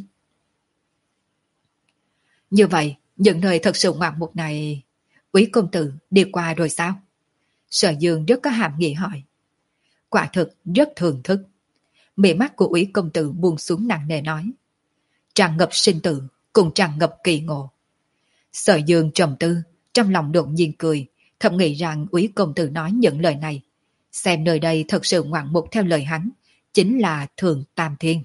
Như vậy, những nơi thật sự ngoạn mục này, Úy công tử đi qua rồi sao? Sở Dương rất có hàm nghĩa hỏi. Quả thực rất thường thức. Mí mắt của Úy công tử buông xuống nặng nề nói. Tràn ngập sinh tử, cùng tràn ngập kỳ ngộ. Sở Dương trầm tư, trong lòng đột nhiên cười, thầm nghĩ rằng Úy công tử nói những lời này. Xem nơi đây thật sự ngoạn mục theo lời hắn, chính là Thường Tam Thiên.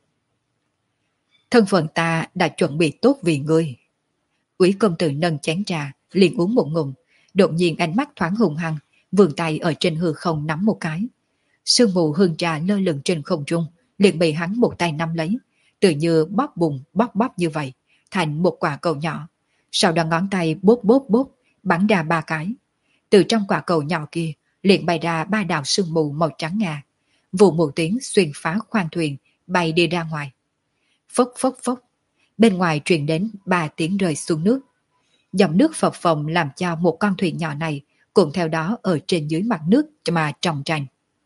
Thân phận ta đã chuẩn bị tốt vì ngươi. Úy công tử nâng chén trà, liền uống một ngụm, đột nhiên ánh mắt thoáng hùng hăng, vươn tay ở trên hư không nắm một cái. Sương mù hương trà lơ lửng trên không trung, liền bị hắn một tay nắm lấy, tự như bóp bùng bóp bóp như vậy, thành một quả cầu nhỏ. Sau đó ngón tay bóp bóp bóp, bắn ra ba cái. Từ trong quả cầu nhỏ kia, liền bay ra ba đạo sương mù màu trắng ngà. Vụ một tiếng xuyên phá khoang thuyền, bay đi ra ngoài. Phốc phốc phốc, bên ngoài truyền đến ba tiếng rơi xuống nước. Dòng nước phập phồng làm cho một con thuyền nhỏ này cùng theo đó ở trên dưới mặt nước mà trồng tranh.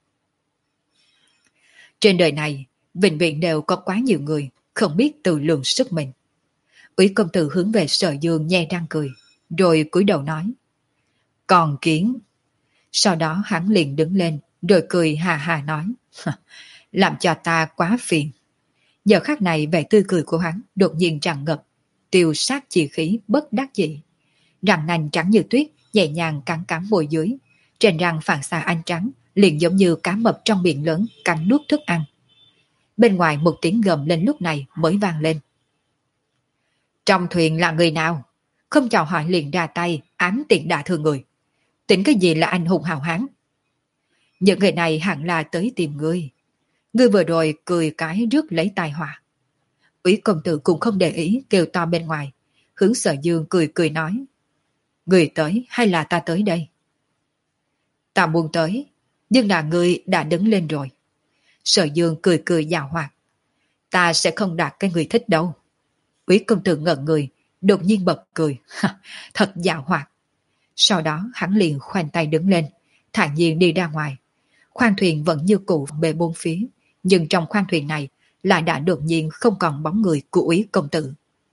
Trên đời này, vĩnh viễn đều có quá nhiều người không biết tự lượng sức mình. Úy công tử hướng về Sở Dương nhe răng cười, rồi cúi đầu nói: Còn kiến. Sau đó hắn liền đứng lên, rồi cười hà hà nói: Làm cho ta quá phiền. Giờ khắc này vẻ tươi cười của hắn đột nhiên tràn ngập, tiêu sát chi khí bất đắc dĩ. Răng nanh trắng như tuyết nhẹ nhàng cắn cắn môi dưới, trên răng phản xạ ánh trắng liền giống như cá mập trong biển lớn cắn nuốt thức ăn. Bên ngoài một tiếng gầm lên lúc này mới vang lên. Trong thuyền là người nào? Không chào hỏi liền ra tay ám tiện đả thương người. Tính cái gì là anh hùng hào hán? Những người này hẳn là tới tìm ngươi. Ngươi vừa rồi cười cái rước lấy tai họa. Úy công tử cũng không để ý kêu to bên ngoài, hướng Sở Dương cười cười nói: Người tới hay là ta tới đây? Ta muốn tới, nhưng là ngươi đã đứng lên rồi. Sở Dương cười cười giảo hoạt: Ta sẽ không đạt cái người thích đâu. Úy công tử ngẩn người, đột nhiên bật cười: Thật giảo hoạt. Sau đó hắn liền khoanh tay đứng lên, thản nhiên đi ra ngoài. Khoang thuyền vẫn như cũ bề bốn phía, nhưng trong khoang thuyền này lại đã đột nhiên không còn bóng người của Úy công tử.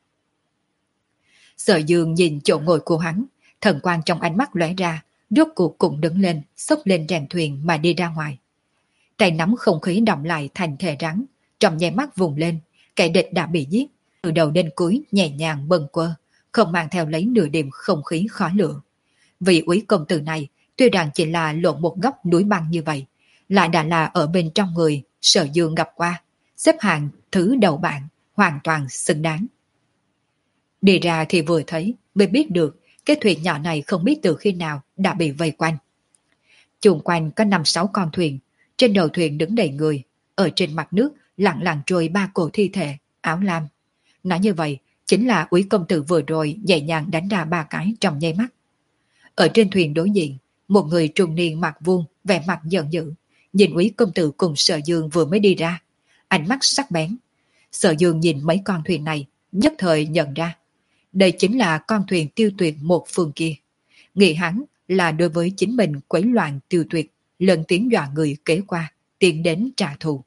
Sở Dương nhìn chỗ ngồi của hắn, thần quang trong ánh mắt lóe ra, rốt cuộc cũng đứng lên, xốc lên rèm thuyền mà đi ra ngoài. Tay nắm không khí động lại thành thể rắn, trong nháy mắt vùng lên, kẻ địch đã bị giết, từ đầu đến cuối nhẹ nhàng bâng quơ, không mang theo lấy nửa điểm không khí khó lựa. Vì Úy công tử này tuy rằng chỉ là lộ một góc núi băng như vậy, lại đã là ở bên trong người Sở Dương gặp qua, xếp hạng thứ đầu bảng, hoàn toàn xứng đáng. Đi ra thì vừa thấy mới biết được cái thuyền nhỏ này không biết từ khi nào đã bị vây quanh. Chung quanh có năm sáu con thuyền, trên đầu thuyền đứng đầy người, ở trên mặt nước lặng lặng trôi ba cổ thi thể, áo lam. Nói như vậy, chính là Úy công tử vừa rồi nhẹ nhàng đánh ra ba cái trong nháy mắt. Ở trên thuyền đối diện, một người trung niên mặt vuông, vẻ mặt giận dữ, nhìn Úy công tử cùng Sở Dương vừa mới đi ra, ánh mắt sắc bén. Sở Dương nhìn mấy con thuyền này, nhất thời nhận ra, đây chính là con thuyền tiêu tuyệt một phương kia. Nghĩ hắn là đối với chính mình quấy loạn tiêu tuyệt, lần tiếng dọa người kế qua, tiến đến trả thù.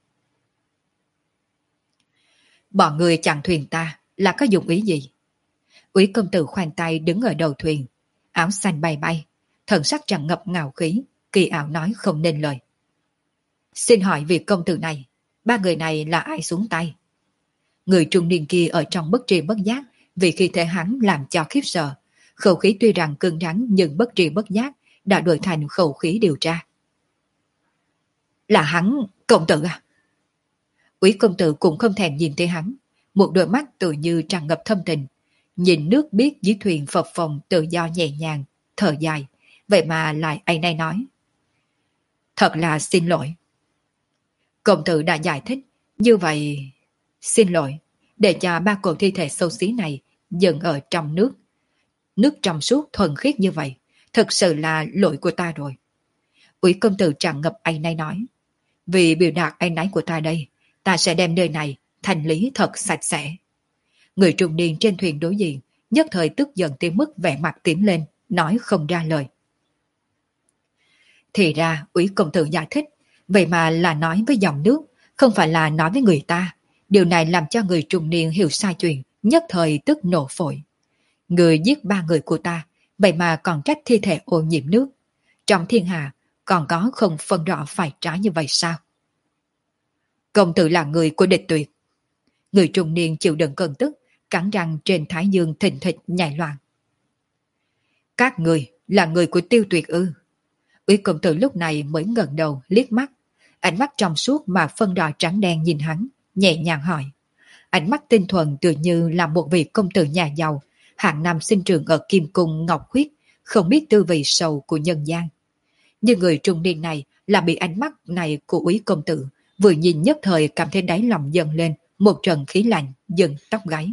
Bọn người chặn thuyền ta là có dụng ý gì? Úy công tử khoanh tay đứng ở đầu thuyền, áo xanh bay bay, thần sắc tràn ngập ngạo khí, kỳ ảo nói không nên lời. Xin hỏi việc công tử này, ba người này là ai xuống tay? Người trung niên kia ở trong bất tri bất giác, vì khi thể hắn làm cho khiếp sợ, khẩu khí tuy rằng cứng rắn nhưng bất tri bất giác đã đổi thành khẩu khí điều tra. Là hắn, công tử à? Úy công tử cũng không thèm nhìn thấy hắn, một đôi mắt tự như tràn ngập thâm tình, nhìn nước biếc dưới thuyền phập phồng tự do nhẹ nhàng, thở dài, vậy mà lại ấy nay nói: Thật là xin lỗi. Công tử đã giải thích, như vậy xin lỗi, để cho ba cổ thi thể xấu xí này dừng ở trong nước. Nước trong suốt thuần khiết như vậy, thật sự là lỗi của ta rồi. Úy công tử tràn ngập áy náy nói: Vì biểu đạt áy náy của ta đây, ta sẽ đem nơi này thành lý thật sạch sẽ. Người trung niên trên thuyền đối diện nhất thời tức giận tới mức vẻ mặt tím lên, nói không ra lời. Thì ra Úy công tử giải thích, vậy mà là nói với dòng nước, không phải là nói với người ta. Điều này làm cho người trung niên hiểu sai chuyện, nhất thời tức nổ phổi. Người giết ba người của ta, vậy mà còn trách thi thể ô nhiễm nước. Trong thiên hạ, còn có không phân rõ phải trái như vậy sao? Công tử là người của địch tuyệt. Người trung niên chịu đựng cơn tức, cắn răng trên thái dương thình thịch nhảy loạn. Các người là người của tiêu tuyệt ư? Úy công tử lúc này mới ngẩng đầu liếc mắt, ánh mắt trong suốt mà phân đỏ trắng đen nhìn hắn, nhẹ nhàng hỏi. Ánh mắt tinh thuần tự như là một vị công tử nhà giàu, hạng năm sinh trưởng ở Kim Cung Ngọc Huyết, không biết tư vị sầu của nhân gian. Nhưng người trung niên này là bị ánh mắt này của Úy công tử vừa nhìn nhất thời cảm thấy đáy lòng dâng lên một trận khí lạnh dần tóc gáy.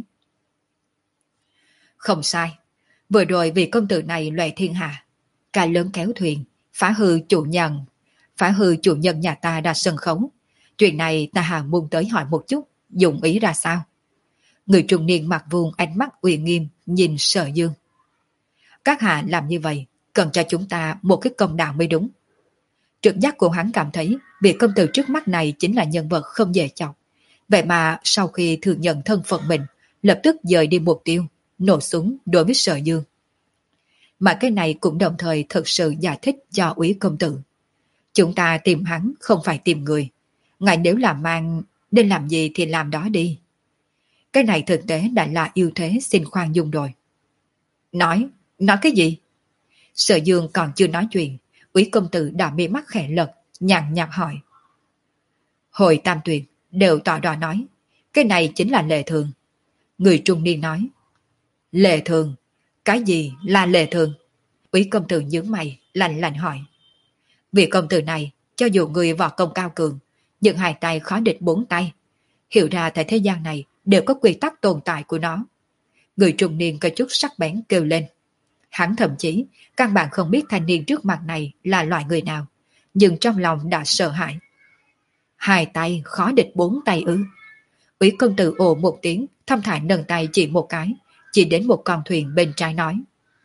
Không sai, vừa rồi vì công tử này loè thiên hạ, cả lớn kéo thuyền, phá hư chủ nhân, phá hư chủ nhân nhà ta ra sân khấu. Chuyện này ta hà muốn tới hỏi một chút, dụng ý ra sao? Người trung niên mặt vuông ánh mắt uy nghiêm nhìn Sở Dương. Các hạ làm như vậy cần cho chúng ta một cái công đạo mới đúng. Trực giác của hắn cảm thấy vị công tử trước mắt này chính là nhân vật không dễ chọc. Vậy mà sau khi thừa nhận thân phận mình, lập tức dời đi mục tiêu, nổ súng đối với Sở Dương. Mà cái này cũng đồng thời thực sự giải thích cho úy công tử. Chúng ta tìm hắn không phải tìm người. Ngài nếu làm mang, nên làm gì thì làm đó đi. Cái này thực tế đã là yêu thế xin khoan dung rồi. Nói, nói cái gì? Sở Dương còn chưa nói chuyện, úy công tử đã mi mắt khẽ lật, nhàn nhạt hỏi. Hồi tam tuyệt đều tỏ đỏ nói, cái này chính là lệ thường. Người trung niên nói, lệ thường, cái gì là lệ thường? Úy công tử nhướng mày, lạnh lạnh hỏi. Vị công tử này, cho dù người võ công cao cường, nhưng hai tay khó địch bốn tay. Hiểu ra tại thế gian này đều có quy tắc tồn tại của nó. Người trung niên có chút sắc bén kêu lên. Hắn thậm chí, căn bản không biết thanh niên trước mặt này là loại người nào, nhưng trong lòng đã sợ hãi. Hai tay khó địch bốn tay ư? Úy công tử ồ một tiếng, thâm thản nâng tay chỉ một cái, chỉ đến một con thuyền bên trái nói.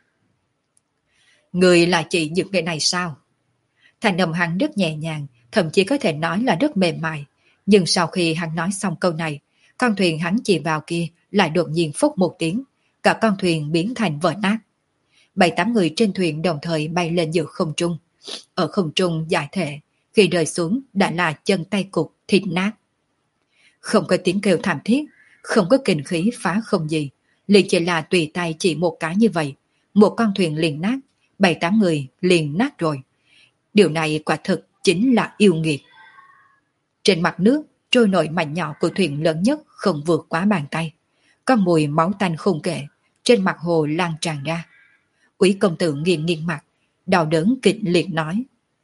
Người là chỉ những người này sao? Thành âm hắn rất nhẹ nhàng, thậm chí có thể nói là rất mềm mại. Nhưng sau khi hắn nói xong câu này, con thuyền hắn chỉ vào kia lại đột nhiên phốc một tiếng, cả con thuyền biến thành vỡ nát. Bảy tám người trên thuyền đồng thời bay lên giữa không trung. Ở không trung giải thể, khi rơi xuống đã là chân tay cục, thịt nát. Không có tiếng kêu thảm thiết, không có kinh khí phá không gì, liền chỉ là tùy tay chỉ một cái như vậy, một con thuyền liền nát, bảy tám người liền nát rồi. Điều này quả thực chính là yêu nghiệt. Trên mặt nước, trôi nổi mảnh nhỏ của thuyền lớn nhất không vượt quá bàn tay. Có mùi máu tanh không kể, trên mặt hồ lan tràn ra. Úy công tử nghiêng nghiêng mặt, đau đớn kịch liệt nói.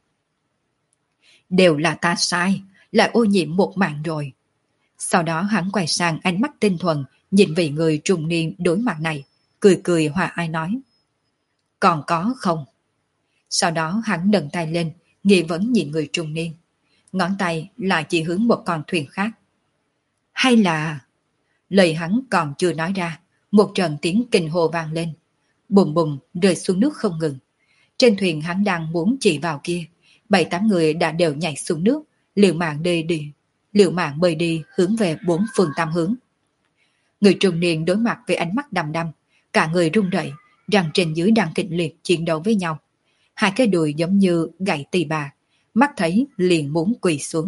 Đều là ta sai, lại ô nhiễm một mạng rồi. Sau đó hắn quay sang ánh mắt tinh thuần, nhìn vị người trung niên đối mặt này, cười cười hòa ai nói. Còn có không? Sau đó hắn nâng tay lên, nghi vấn nhìn người trung niên. Ngón tay lại chỉ hướng một con thuyền khác. Hay là... Lời hắn còn chưa nói ra, một trận tiếng kinh hồ vang lên. Bùm bùm rơi xuống nước không ngừng. Trên thuyền hắn đang muốn chỉ vào kia, bảy tám người đã đều nhảy xuống nước, liều mạng đi đi, liều mạng bơi đi hướng về bốn phương tám hướng. Người trung niên đối mặt với ánh mắt đăm đăm, cả người run rẩy, răng trên dưới đang kịch liệt chiến đấu với nhau. Hai cái đùi giống như gậy tỳ bà, mắt thấy liền muốn quỳ xuống.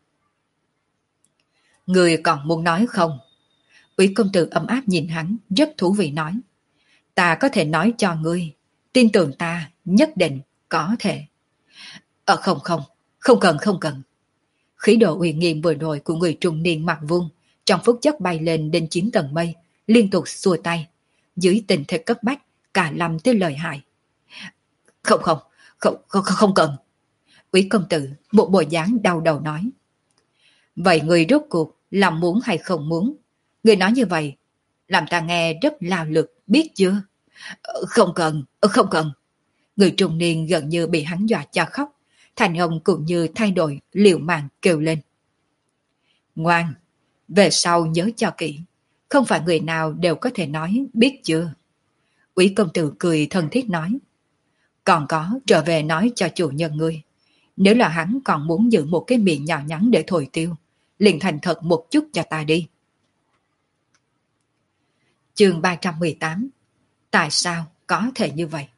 Người còn muốn nói không? Úy công tử ấm áp nhìn hắn, rất thú vị nói. Ta có thể nói cho ngươi, tin tưởng ta, nhất định có thể. Ờ không không, không cần không cần. Khí độ uy nghiêm vừa rồi của người trung niên mặt vuông, trong phút chốc bay lên đến chín tầng mây, liên tục xua tay. Dưới tình thế cấp bách, cả lâm tới lời hại. Không không, không không không cần. Úy công tử một bộ dáng đau đầu nói. Vậy người rốt cuộc là muốn hay không muốn? Người nói như vậy, làm ta nghe rất lao lực, biết chưa? Không cần, không cần. Người trung niên gần như bị hắn dọa cho khóc, thành ông cũng như thay đổi liều mạng kêu lên. Ngoan, về sau nhớ cho kỹ, không phải người nào đều có thể nói, biết chưa? Úy công tử cười thân thiết nói. Còn có trở về nói cho chủ nhân ngươi. Nếu là hắn còn muốn giữ một cái miệng nhỏ nhắn để thổi tiêu, liền thành thật một chút cho ta đi. Chương ba trăm mười tám. Tại sao có thể như vậy?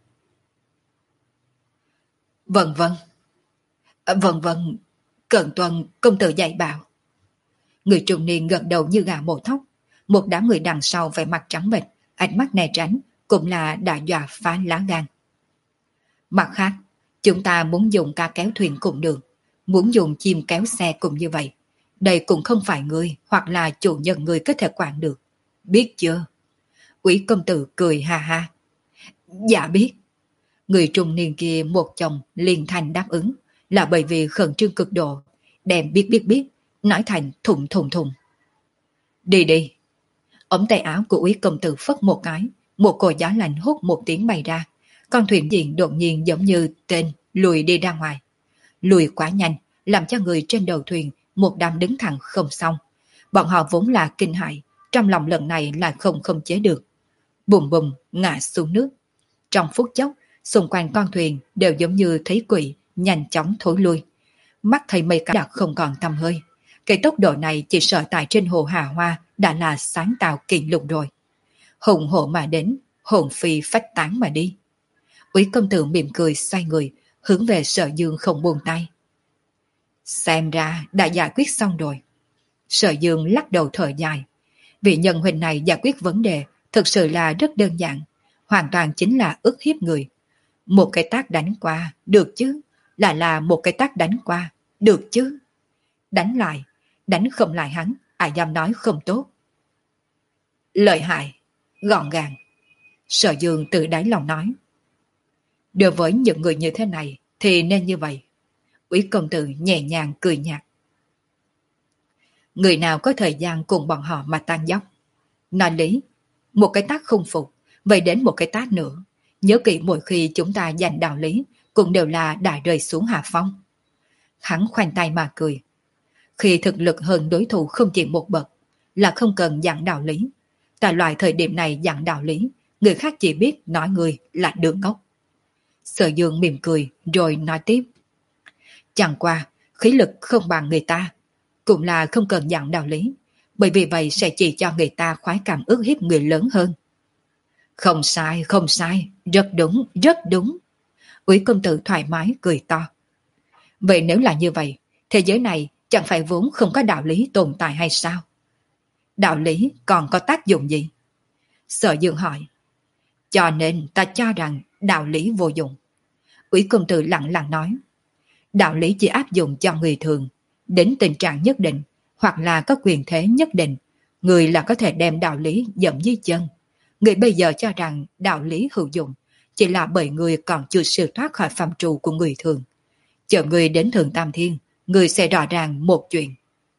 Vâng vâng. Vâng vâng, cận tuần công tử dạy bảo. Người trung niên gật đầu như gà mổ thóc. Một đám người đằng sau vẻ mặt trắng bệch, ánh mắt né tránh, cũng là đã dọa phá lá gan. Mặt khác, chúng ta muốn dùng ca kéo thuyền cũng được, muốn dùng chim kéo xe cũng như vậy. Đây cũng không phải người hoặc là chủ nhân người có thể quản được. Biết chưa? Úy công tử cười ha ha. Dạ biết. Người trung niên kia một chồng liền thành đáp ứng, là bởi vì khẩn trương cực độ, đem biết biết biết, nói thành thùng thùng thùng. Đi đi. Ống tay áo của úy công tử phất một cái, một cột gió lạnh hút một tiếng bay ra, con thuyền diện đột nhiên giống như tên lùi đi ra ngoài. Lùi quá nhanh, làm cho người trên đầu thuyền một đám đứng thẳng không xong. Bọn họ vốn là kinh hãi, trong lòng lần này là không không chế được. Bùm bùm ngã xuống nước. Trong phút chốc, Xung quanh con thuyền đều giống như thấy quỷ, nhanh chóng thối lui. Mắt thấy mây cá đã không còn tăm hơi. Cái tốc độ này chỉ sợ tại trên hồ Hà Hoa đã là sáng tạo kỷ lục rồi. Hùng hộ mà đến, hồn phi phách tán mà đi. Úy công tử mỉm cười xoay người, hướng về Sở Dương không buông tay. Xem ra đã giải quyết xong rồi. Sở Dương lắc đầu thở dài. Vị nhân huynh này giải quyết vấn đề thực sự là rất đơn giản, hoàn toàn chính là ức hiếp người. Một cái tác đánh qua, được chứ, lại là một cái tác đánh qua, được chứ. Đánh lại, đánh không lại hắn, ai dám nói không tốt. Lợi hại, gọn gàng. Sở Dương tự đáy lòng nói. Đối với những người như thế này thì nên như vậy. Úy công tử nhẹ nhàng cười nhạt. Người nào có thời gian cùng bọn họ mà tan dốc. Nói lý, một cái tác không phục, vậy đến một cái tác nữa. Nhớ kỹ mỗi khi chúng ta giành đạo lý, cũng đều là đã rơi xuống hạ phong. Hắn khoanh tay mà cười. Khi thực lực hơn đối thủ không chỉ một bậc, là không cần dặn đạo lý. Tại loại thời điểm này dặn đạo lý, người khác chỉ biết nói người là đường ngốc. Sở Dương mỉm cười rồi nói tiếp. Chẳng qua, khí lực không bằng người ta, cũng là không cần dặn đạo lý, bởi vì vậy sẽ chỉ cho người ta khoái cảm ức hiếp người lớn hơn. Không sai, không sai, rất đúng, rất đúng. Úy công tử thoải mái cười to. Vậy nếu là như vậy, thế giới này chẳng phải vốn không có đạo lý tồn tại hay sao? Đạo lý còn có tác dụng gì? Sở Dương hỏi. Cho nên ta cho rằng đạo lý vô dụng. Úy công tử lặng lặng nói. Đạo lý chỉ áp dụng cho người thường, đến tình trạng nhất định, hoặc là có quyền thế nhất định, người là có thể đem đạo lý dẫm dưới chân. Người bây giờ cho rằng đạo lý hữu dụng, chỉ là bởi người còn chưa siêu thoát khỏi phạm trù của người thường. Chờ người đến Thượng Tam Thiên, người sẽ rõ ràng một chuyện.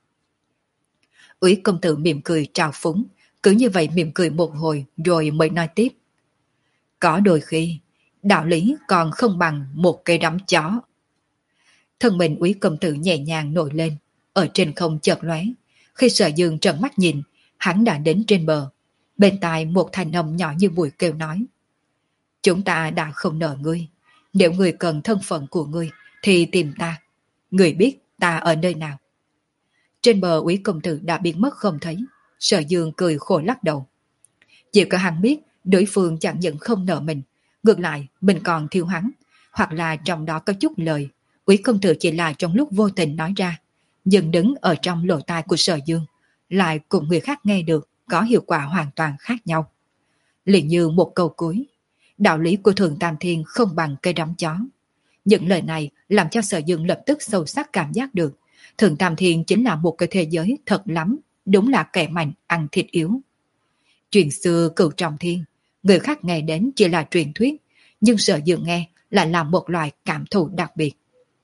Úy công tử mỉm cười trào phúng, cứ như vậy mỉm cười một hồi rồi mới nói tiếp. Có đôi khi, đạo lý còn không bằng một cây đấm chó. Thân mình Úy công tử nhẹ nhàng nổi lên, ở trên không chợt lóe. Khi Sở Dương trợn mắt nhìn, hắn đã đến trên bờ. Bên tai một thanh âm nhỏ như bụi kêu nói. Chúng ta đã không nợ ngươi. Nếu ngươi cần thân phận của ngươi, thì tìm ta. Ngươi biết ta ở nơi nào. Trên bờ Úy công tử đã biến mất không thấy. Sở Dương cười khổ lắc đầu. Chỉ có hắn biết đối phương chẳng những không nợ mình, ngược lại mình còn thiếu hắn, hoặc là trong đó có chút lời. Úy công tử chỉ là trong lúc vô tình nói ra, nhưng đứng ở trong lỗ tai của Sở Dương, lại cùng người khác nghe được, có hiệu quả hoàn toàn khác nhau. Liền như một câu cuối, đạo lý của Thượng Tam Thiên không bằng cây đấm chó. Những lời này làm cho Sở Dương lập tức sâu sắc cảm giác được, Thượng Tam Thiên chính là một cái thế giới thật lắm, đúng là kẻ mạnh ăn thịt yếu. Chuyện xưa cửu trọng thiên, người khác nghe đến chỉ là truyền thuyết, nhưng Sở Dương nghe lại là một loại cảm thụ đặc biệt.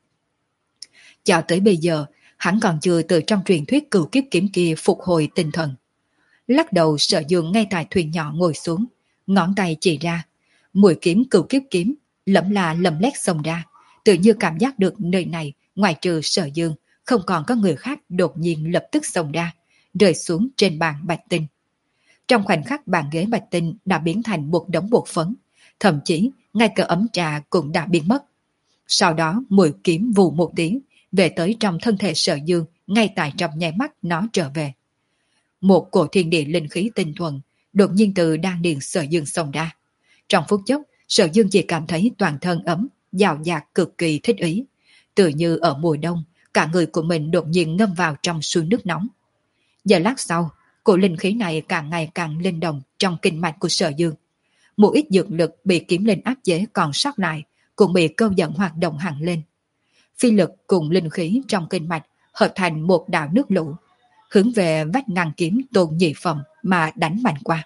Cho tới bây giờ, hắn còn chưa từ trong truyền thuyết cửu kiếp kiếm kia phục hồi tinh thần. Lắc đầu Sở Dương ngay tại thuyền nhỏ ngồi xuống, ngón tay chỉ ra, mũi kiếm cửu kiếp kiếm, lẫm là lầm lét xông ra, tự như cảm giác được nơi này, ngoài trừ Sở Dương, không còn có người khác đột nhiên lập tức xông ra, rơi xuống trên bàn bạch tinh. Trong khoảnh khắc bàn ghế bạch tinh đã biến thành một đống bột phấn, thậm chí ngay cả ấm trà cũng đã biến mất. Sau đó mũi kiếm vù một tiếng, về tới trong thân thể Sở Dương, ngay tại trong nháy mắt nó trở về. Một cổ thiên địa linh khí tinh thuần, đột nhiên từ đan điền Sở Dương xông ra. Trong phút chốc, Sở Dương chỉ cảm thấy toàn thân ấm, dào dạt cực kỳ thích ý. Tự như ở mùa đông, cả người của mình đột nhiên ngâm vào trong suối nước nóng. Giờ lát sau, cổ linh khí này càng ngày càng linh động trong kinh mạch của Sở Dương. Một ít dược lực bị kiếm linh áp chế còn sót lại, cũng bị câu dẫn hoạt động hẳn lên. Phi lực cùng linh khí trong kinh mạch hợp thành một đạo nước lũ, hướng về vách ngăn kiếm Tôn Nhị Phẩm mà đánh mạnh qua.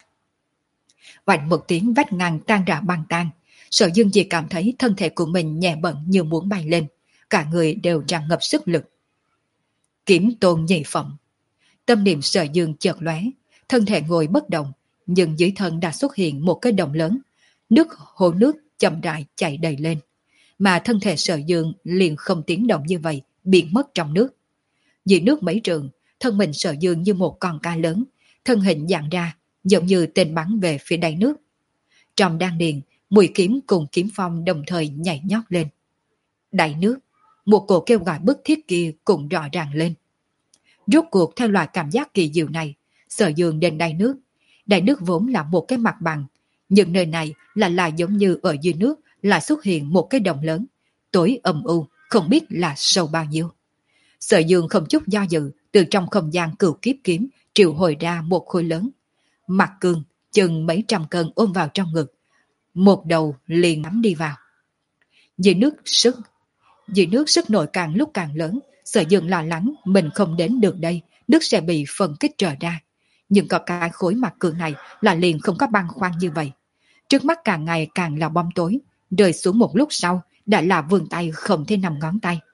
Vành một tiếng vách ngăn tan rã băng tan, Sở Dương chỉ cảm thấy thân thể của mình nhẹ bẩn như muốn bay lên, cả người đều tràn ngập sức lực. Kiếm Tôn Nhị Phẩm. Tâm niệm Sở Dương chợt lóe, thân thể ngồi bất động, nhưng dưới thân đã xuất hiện một cái đồng lớn, nước hồ nước chậm rãi chảy đầy lên, mà thân thể Sở Dương liền không tiếng động như vậy, biến mất trong nước. Dưới nước mấy trường, thân mình Sở Dương như một con cá lớn, thân hình dạng ra, giống như tên bắn về phía đáy nước. Trong đan điền, Mùi kiếm cùng kiếm phong đồng thời nhảy nhót lên. Đáy nước, một cổ kêu gọi bức thiết kia cũng rõ ràng lên. Rốt cuộc theo loại cảm giác kỳ diệu này, Sở Dương đến đáy nước. Đáy nước vốn là một cái mặt bằng, nhưng nơi này là là giống như ở dưới nước là xuất hiện một cái đồng lớn, tối âm u, không biết là sâu bao nhiêu. Sở Dương không chút do dự, từ trong không gian cửu kiếp kiếm triệu hồi ra một khối lớn. Mặt cương, chừng mấy trăm cân ôm vào trong ngực, một đầu liền nắm đi vào. Dưới nước sức, dưới nước sức nổi càng lúc càng lớn, Sở Dương lo lắng mình không đến được đây, nước sẽ bị phân kích trở ra. Nhưng có cái khối mặt cương này là liền không có băng khoăn như vậy. Trước mắt càng ngày càng là bóng tối, rơi xuống một lúc sau đã là vươn tay không thể nằm ngón tay.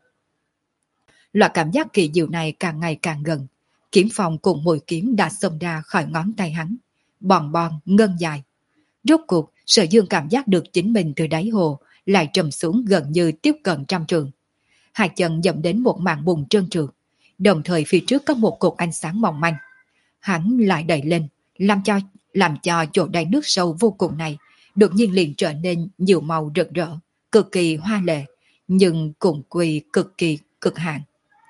Loại cảm giác kỳ diệu này càng ngày càng gần, kiếm phong cùng mũi kiếm đã xông ra khỏi ngón tay hắn, bòn bòn ngân dài. Rốt cuộc Sở Dương cảm giác được chính mình từ đáy hồ lại trầm xuống gần như tiếp cận trăm trường. Hai chân dậm đến một mảng bùn trơn trượt, đồng thời phía trước có một cột ánh sáng mỏng manh. Hắn lại đẩy lên, làm cho làm cho chỗ đáy nước sâu vô cùng này đột nhiên liền trở nên nhiều màu rực rỡ, cực kỳ hoa lệ, nhưng cũng quy cực kỳ cực hạn.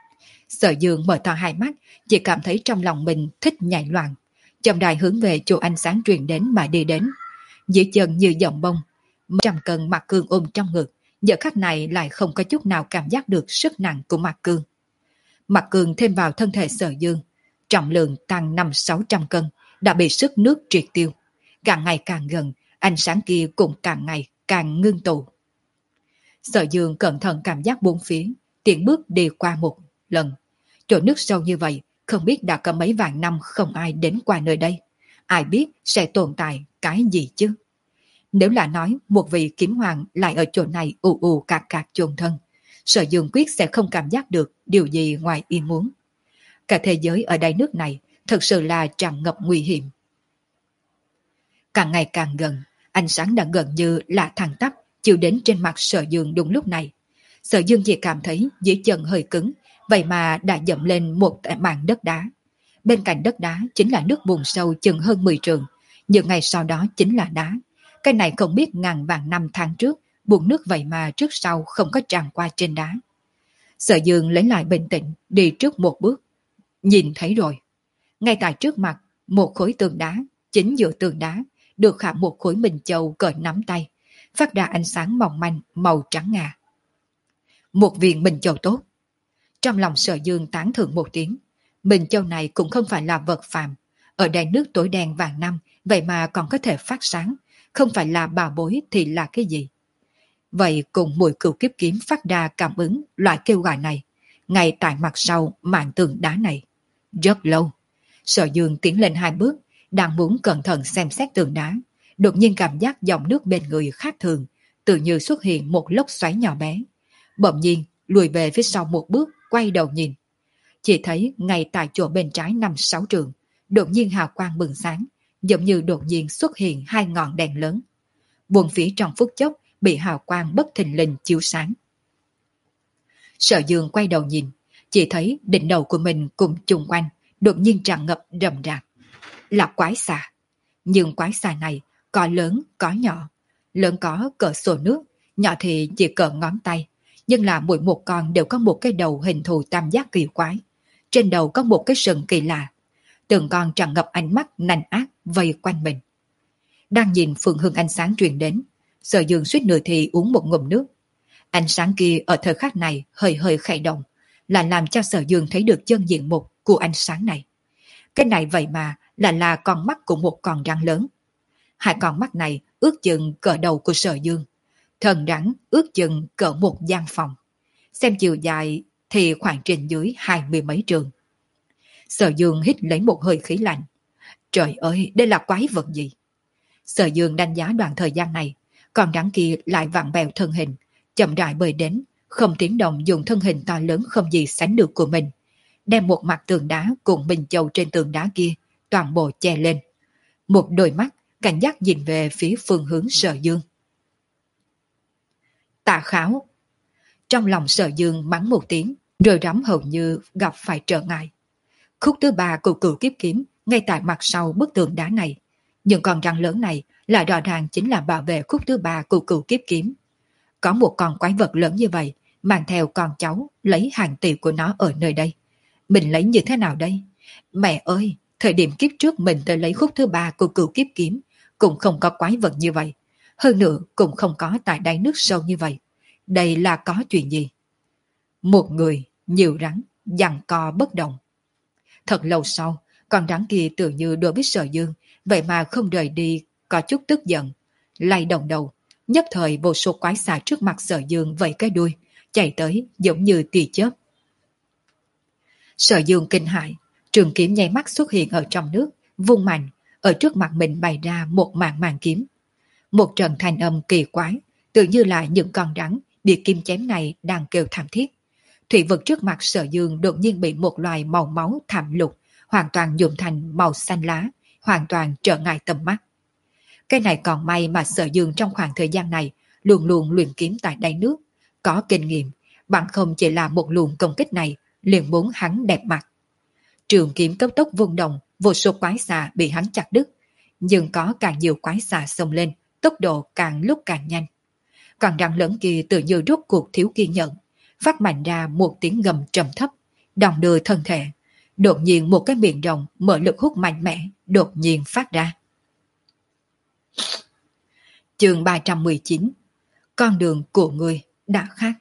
Sở Dương mở to hai mắt, chỉ cảm thấy trong lòng mình thích nhảy loạn, chậm rãi hướng về chỗ ánh sáng truyền đến mà đi đến. Dưới chân như dòng bông, trăm cân mặt cương ôm trong ngực, giờ khắc này lại không có chút nào cảm giác được sức nặng của mặt cương. Mặt cương thêm vào thân thể Sở Dương, trọng lượng tăng năm sáu trăm cân, đã bị sức nước triệt tiêu. Càng ngày càng gần, ánh sáng kia cũng càng ngày càng ngưng tụ. Sở Dương cẩn thận cảm giác bốn phía, tiến bước đi qua một lần. Chỗ nước sâu như vậy, không biết đã có mấy vạn năm không ai đến qua nơi đây. Ai biết sẽ tồn tại cái gì chứ? Nếu là nói một vị kiếm hoàng lại ở chỗ này ù ù cạc cạc chôn thân, Sở Dương quyết sẽ không cảm giác được điều gì ngoài ý muốn. Cả thế giới ở đáy nước này thật sự là tràn ngập nguy hiểm. Càng ngày càng gần, ánh sáng đã gần như là thẳng tắp chiếu đến trên mặt Sở Dương đúng lúc này. Sở Dương chỉ cảm thấy dưới chân hơi cứng, vậy mà đã dậm lên một mảng đất đá. Bên cạnh đất đá chính là nước bùn sâu chừng hơn mười trường, nhưng ngày sau đó chính là đá. Cái này không biết ngàn vạn năm tháng trước, bùn nước vậy mà trước sau không có tràn qua trên đá. Sở Dương lấy lại bình tĩnh, đi trước một bước. Nhìn thấy rồi. Ngay tại trước mặt, một khối tường đá, chính giữa tường đá, được khảm một khối minh châu cỡ nắm tay, phát ra ánh sáng mỏng manh màu trắng ngà. Một viên minh châu tốt. Trong lòng Sở Dương tán thưởng một tiếng. Minh châu này cũng không phải là vật phàm. Ở đây nước tối đen vàng năm, vậy mà còn có thể phát sáng. Không phải là bà bối thì là cái gì? Vậy cùng mùi cửu kiếp kiếm phát ra cảm ứng loại kêu gọi này, ngay tại mặt sau màn tường đá này. Rất lâu, Sở Dương tiến lên hai bước, đang muốn cẩn thận xem xét tường đá, đột nhiên cảm giác dòng nước bên người khác thường, tự như xuất hiện một lốc xoáy nhỏ bé. Bỗng nhiên lùi về phía sau một bước, quay đầu nhìn. Chỉ thấy ngay tại chỗ bên trái năm sáu trường, đột nhiên hào quang bừng sáng, giống như đột nhiên xuất hiện hai ngọn đèn lớn. Buồn phía trong phút chốc bị hào quang bất thình lình chiếu sáng. Sở Dương quay đầu nhìn, chỉ thấy đỉnh đầu của mình cùng chung quanh đột nhiên tràn ngập rầm rạp. Là quái xà. Nhưng quái xà này có lớn có nhỏ. Lớn có cỡ xô nước, nhỏ thì chỉ cỡ ngón tay. Nhưng là mỗi một con đều có một cái đầu hình thù tam giác kỳ quái. Trên đầu có một cái sừng kỳ lạ. Từng con tràn ngập ánh mắt nành ác vây quanh mình. Đang nhìn phương hướng ánh sáng truyền đến, Sở Dương suýt nửa thì uống một ngụm nước. Ánh sáng kia ở thời khắc này hơi hơi khẽ động, là làm cho Sở Dương thấy được chân diện mục của ánh sáng này. Cái này vậy mà là là con mắt của một con rắn lớn. Hai con mắt này ước chừng cỡ đầu của Sở Dương. Thần rắn ước chừng cỡ một gian phòng. Xem chiều dài thì khoảng trên dưới hai mươi mấy trường. Sở Dương hít lấy một hơi khí lạnh. Trời ơi, đây là quái vật gì? Sở Dương đánh giá đoạn thời gian này, con rắn kia lại vặn bèo thân hình, chậm rãi bơi đến, không tiếng động dùng thân hình to lớn không gì sánh được của mình, đem một mặt tường đá cùng bình châu trên tường đá kia toàn bộ che lên. Một đôi mắt cảnh giác nhìn về phía phương hướng Sở Dương. Tà kháo! Trong lòng Sở Dương mắng một tiếng, rồi rắm hầu như gặp phải trở ngại. Khúc thứ ba của cửu kiếp kiếm ngay tại mặt sau bức tường đá này, Nhưng con rắn lớn này lại rõ ràng chính là bảo vệ khúc thứ ba của cửu kiếp kiếm. Có một con quái vật lớn như vậy, mang theo con cháu, lấy hàng tỷ của nó ở nơi đây. Mình lấy như thế nào đây? Mẹ ơi, thời điểm kiếp trước mình tới lấy khúc thứ ba của cửu kiếp kiếm, cũng không có quái vật như vậy. Hơn nữa cũng không có tại đáy nước sâu như vậy. Đây là có chuyện gì? Một người, nhiều rắn, giằng co bất động. Thật lâu sau, con rắn kia tự như đối với Sở Dương, vậy mà không rời đi, có chút tức giận. Lay đồng đầu, nhất thời vô số quái xà trước mặt Sở Dương vẫy cái đuôi, chạy tới giống như tia chớp. Sở Dương kinh hãi, trường kiếm nháy mắt xuất hiện ở trong nước, vung mạnh, ở trước mặt mình bày ra một màn màn kiếm. Một trận thanh âm kỳ quái, tự như là những con rắn bị kim chém này đang kêu thảm thiết. Thủy vực trước mặt Sở Dương đột nhiên bị một loài màu máu thảm lục, hoàn toàn nhuộm thành màu xanh lá, hoàn toàn trở ngại tầm mắt. Cái này còn may mà Sở Dương trong khoảng thời gian này luôn luôn luyện kiếm tại đáy nước, có kinh nghiệm, bằng không chỉ là một luồng công kích này liền muốn hắn đẹp mặt. Trường kiếm cấp tốc vung động, vô số quái xà bị hắn chặt đứt, nhưng có càng nhiều quái xà xông lên, tốc độ càng lúc càng nhanh. Còn rắn lớn kia tự như rốt cuộc thiếu kiên nhẫn, phát mạnh ra một tiếng gầm trầm thấp, đong đưa thân thể. Đột nhiên một cái miệng rộng mở lực hút mạnh mẽ, đột nhiên phát ra. Chương ba trăm mười chín. Con đường của ngươi đã khác.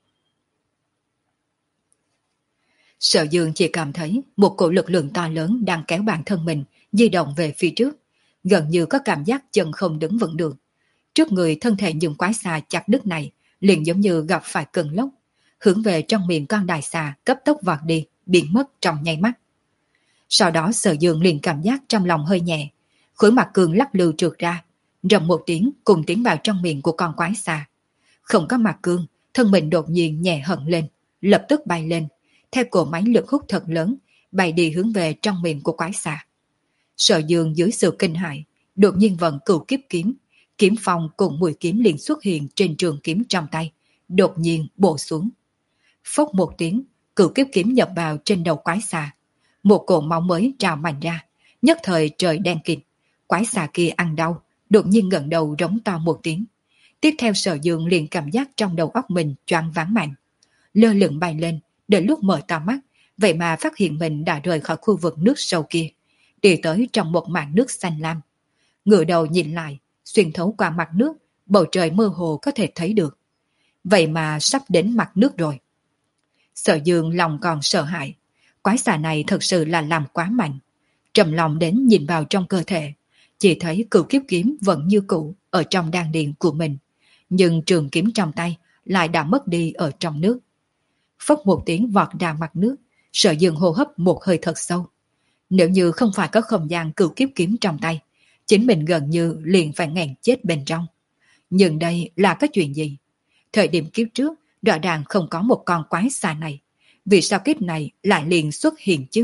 Sở Dương chỉ cảm thấy một cổ lực lượng to lớn đang kéo bản thân mình di động về phía trước, gần như có cảm giác chân không đứng vững được. Trước người thân thể những quái xà chặt đứt này liền giống như gặp phải cơn lốc, hướng về trong miệng con đại xà cấp tốc vọt đi, biến mất trong nháy mắt. Sau đó Sở Dương liền cảm giác trong lòng hơi nhẹ, khuỷu mặt cường lắc lư trượt ra, rầm một tiếng cùng tiến vào trong miệng của con quái xà. Không có mặt cương, thân mình đột nhiên nhẹ hẳn lên, lập tức bay lên, theo cổ máy lực hút thật lớn, bay đi hướng về trong miệng của quái xà. Sở Dương dưới sự kinh hãi, đột nhiên vận cửu kiếp kiếm, kiếm phong cùng mùi kiếm liền xuất hiện trên trường kiếm trong tay, đột nhiên bổ xuống. Phốc một tiếng, cửu kiếp kiếm nhập vào trên đầu quái xà. Một cỗ máu mới trào mạnh ra, nhất thời trời đen kịt. Quái xà kia ăn đau, đột nhiên ngẩng đầu rống to một tiếng. Tiếp theo Sở Dương liền cảm giác trong đầu óc mình choáng váng mạnh. Lơ lửng bay lên, đến lúc mở to mắt, vậy mà phát hiện mình đã rời khỏi khu vực nước sâu kia, đi tới trong một mảng nước xanh lam. Ngửa đầu nhìn lại, xuyên thấu qua mặt nước, bầu trời mơ hồ có thể thấy được. Vậy mà sắp đến mặt nước rồi. Sở Dương lòng còn sợ hãi, quái xà này thật sự là làm quá mạnh. Trầm lòng đến nhìn vào trong cơ thể, chỉ thấy cửu kiếp kiếm vẫn như cũ ở trong đan điền của mình, nhưng trường kiếm trong tay lại đã mất đi ở trong nước. Phốc một tiếng vọt ra mặt nước, Sở Dương hô hấp một hơi thật sâu. Nếu như không phải có không gian cửu kiếp kiếm trong tay, chính mình gần như liền phải nghẹn chết bên trong. Nhưng đây là cái chuyện gì? Thời điểm kiếp trước, rõ ràng không có một con quái xà này. Vì sao kiếp này lại liền xuất hiện chứ?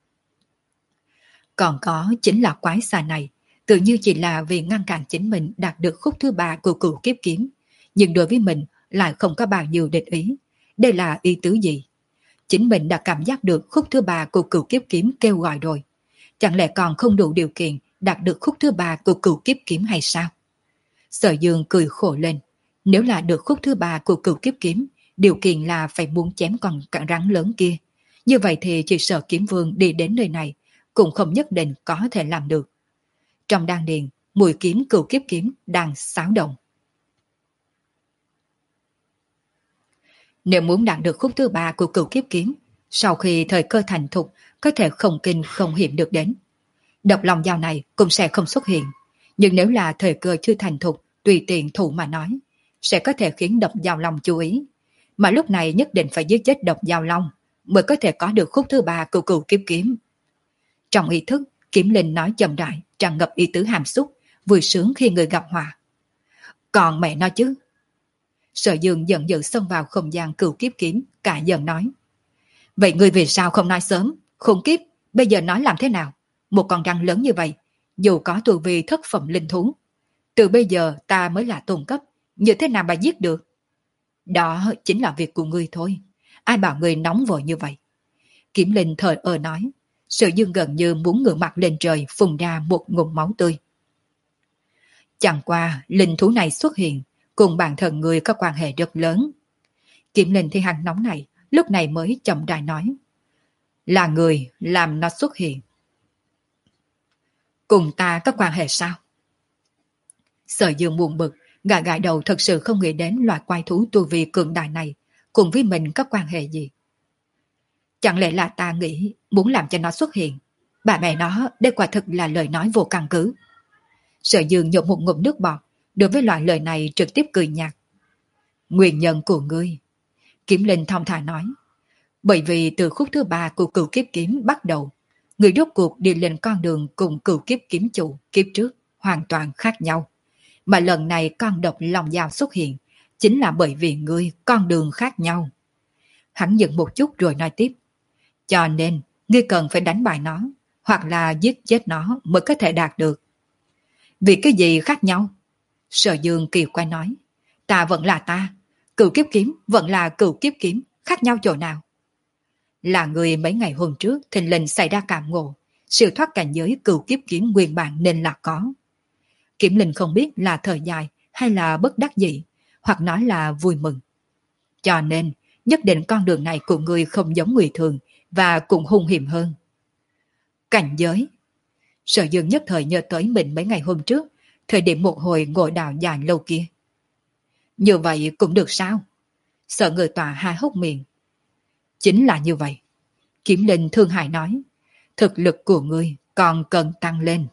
Còn có chính là quái xà này, tự như chỉ là vì ngăn cản chính mình đạt được khúc thứ ba của cửu kiếp kiếm. Nhưng đối với mình lại không có bao nhiêu địch ý. Đây là ý tứ gì? Chính mình đã cảm giác được khúc thứ ba của cửu kiếp kiếm kêu gọi rồi. Chẳng lẽ còn không đủ điều kiện đạt được khúc thứ ba của cửu kiếp kiếm hay sao? Sở Dương cười khổ lên. Nếu là được khúc thứ ba của cửu kiếp kiếm, điều kiện là phải muốn chém con cả rắn lớn kia. Như vậy thì chỉ sợ kiếm vương đi đến nơi này cũng không nhất định có thể làm được. Trong đan điền, mùi kiếm cửu kiếp kiếm đang xáo động. Nếu muốn đạt được khúc thứ ba của cửu kiếp kiếm, sau khi thời cơ thành thục có thể không kinh không hiểm được đến. Độc lòng dao này cũng sẽ không xuất hiện, nhưng nếu là thời cơ chưa thành thục tùy tiện thủ mà nói, sẽ có thể khiến độc dao long chú ý. Mà lúc này nhất định phải giết chết độc dao long mới có thể có được khúc thứ ba của cửu kiếp kiếm. Trong ý thức, Kiếm Linh nói chậm rãi, tràn ngập ý tứ hàm xúc, vui sướng khi người gặp họa. Còn mẹ nói chứ. Sở Dương giận dữ xông vào không gian cửu kiếp kiếm, cả giận nói. Vậy ngươi vì sao không nói sớm? Khủng kiếp, bây giờ nói làm thế nào? Một con rắn lớn như vậy, dù có tu vi thất phẩm linh thú, từ bây giờ ta mới là tôn cấp, như thế nào mà giết được? Đó chính là việc của ngươi thôi. Ai bảo ngươi nóng vội như vậy? Kiếm Linh thờ ơ nói. Sở Dương gần như muốn ngửa mặt lên trời phun ra một ngụm máu tươi. Chẳng qua linh thú này xuất hiện, cùng bản thân người có quan hệ rất lớn. Kiểm Linh thì hắn nóng này, lúc này mới chậm rãi nói. Là người làm nó xuất hiện. Cùng ta có quan hệ sao? Sở Dương buồn bực, gãi gãi đầu, thật sự không nghĩ đến loại quái thú tu vi cường đại này, cùng với mình có quan hệ gì. Chẳng lẽ là ta nghĩ muốn làm cho nó xuất hiện? Bà mẹ nó, đây quả thực là lời nói vô căn cứ. Sở Dương nhộn một ngụm nước bọt, đối với loại lời này trực tiếp cười nhạt. Nguyên nhân của ngươi, Kiếm Linh thong thả nói. Bởi vì từ khúc thứ ba của cửu kiếp kiếm bắt đầu, người rốt cuộc đi lên con đường cùng cửu kiếp kiếm chủ kiếp trước hoàn toàn khác nhau. Mà lần này con độc lòng dao xuất hiện, chính là bởi vì ngươi con đường khác nhau. Hắn dừng một chút rồi nói tiếp. Cho nên, ngươi cần phải đánh bại nó, hoặc là giết chết nó mới có thể đạt được. Vì cái gì khác nhau? Sở Dương kỳ quay nói. Ta vẫn là ta, cửu kiếp kiếm vẫn là cửu kiếp kiếm, khác nhau chỗ nào? Là người mấy ngày hôm trước thình lình xảy ra cảm ngộ, sự thoát cảnh giới cửu kiếp kiếm nguyên bản nên là có. Kiểm Linh không biết là thời dài hay là bất đắc dĩ, hoặc nói là vui mừng. Cho nên, nhất định con đường này của người không giống người thường và cũng hung hiểm hơn. Cảnh giới. Sở Dương nhất thời nhớ tới mình mấy ngày hôm trước, thời điểm một hồi ngồi đào dài lâu kia. Như vậy cũng được sao? Sở người tòa hai hốc miệng. Chính là như vậy. Kiếm Linh thương hại nói, thực lực của ngươi còn cần tăng lên.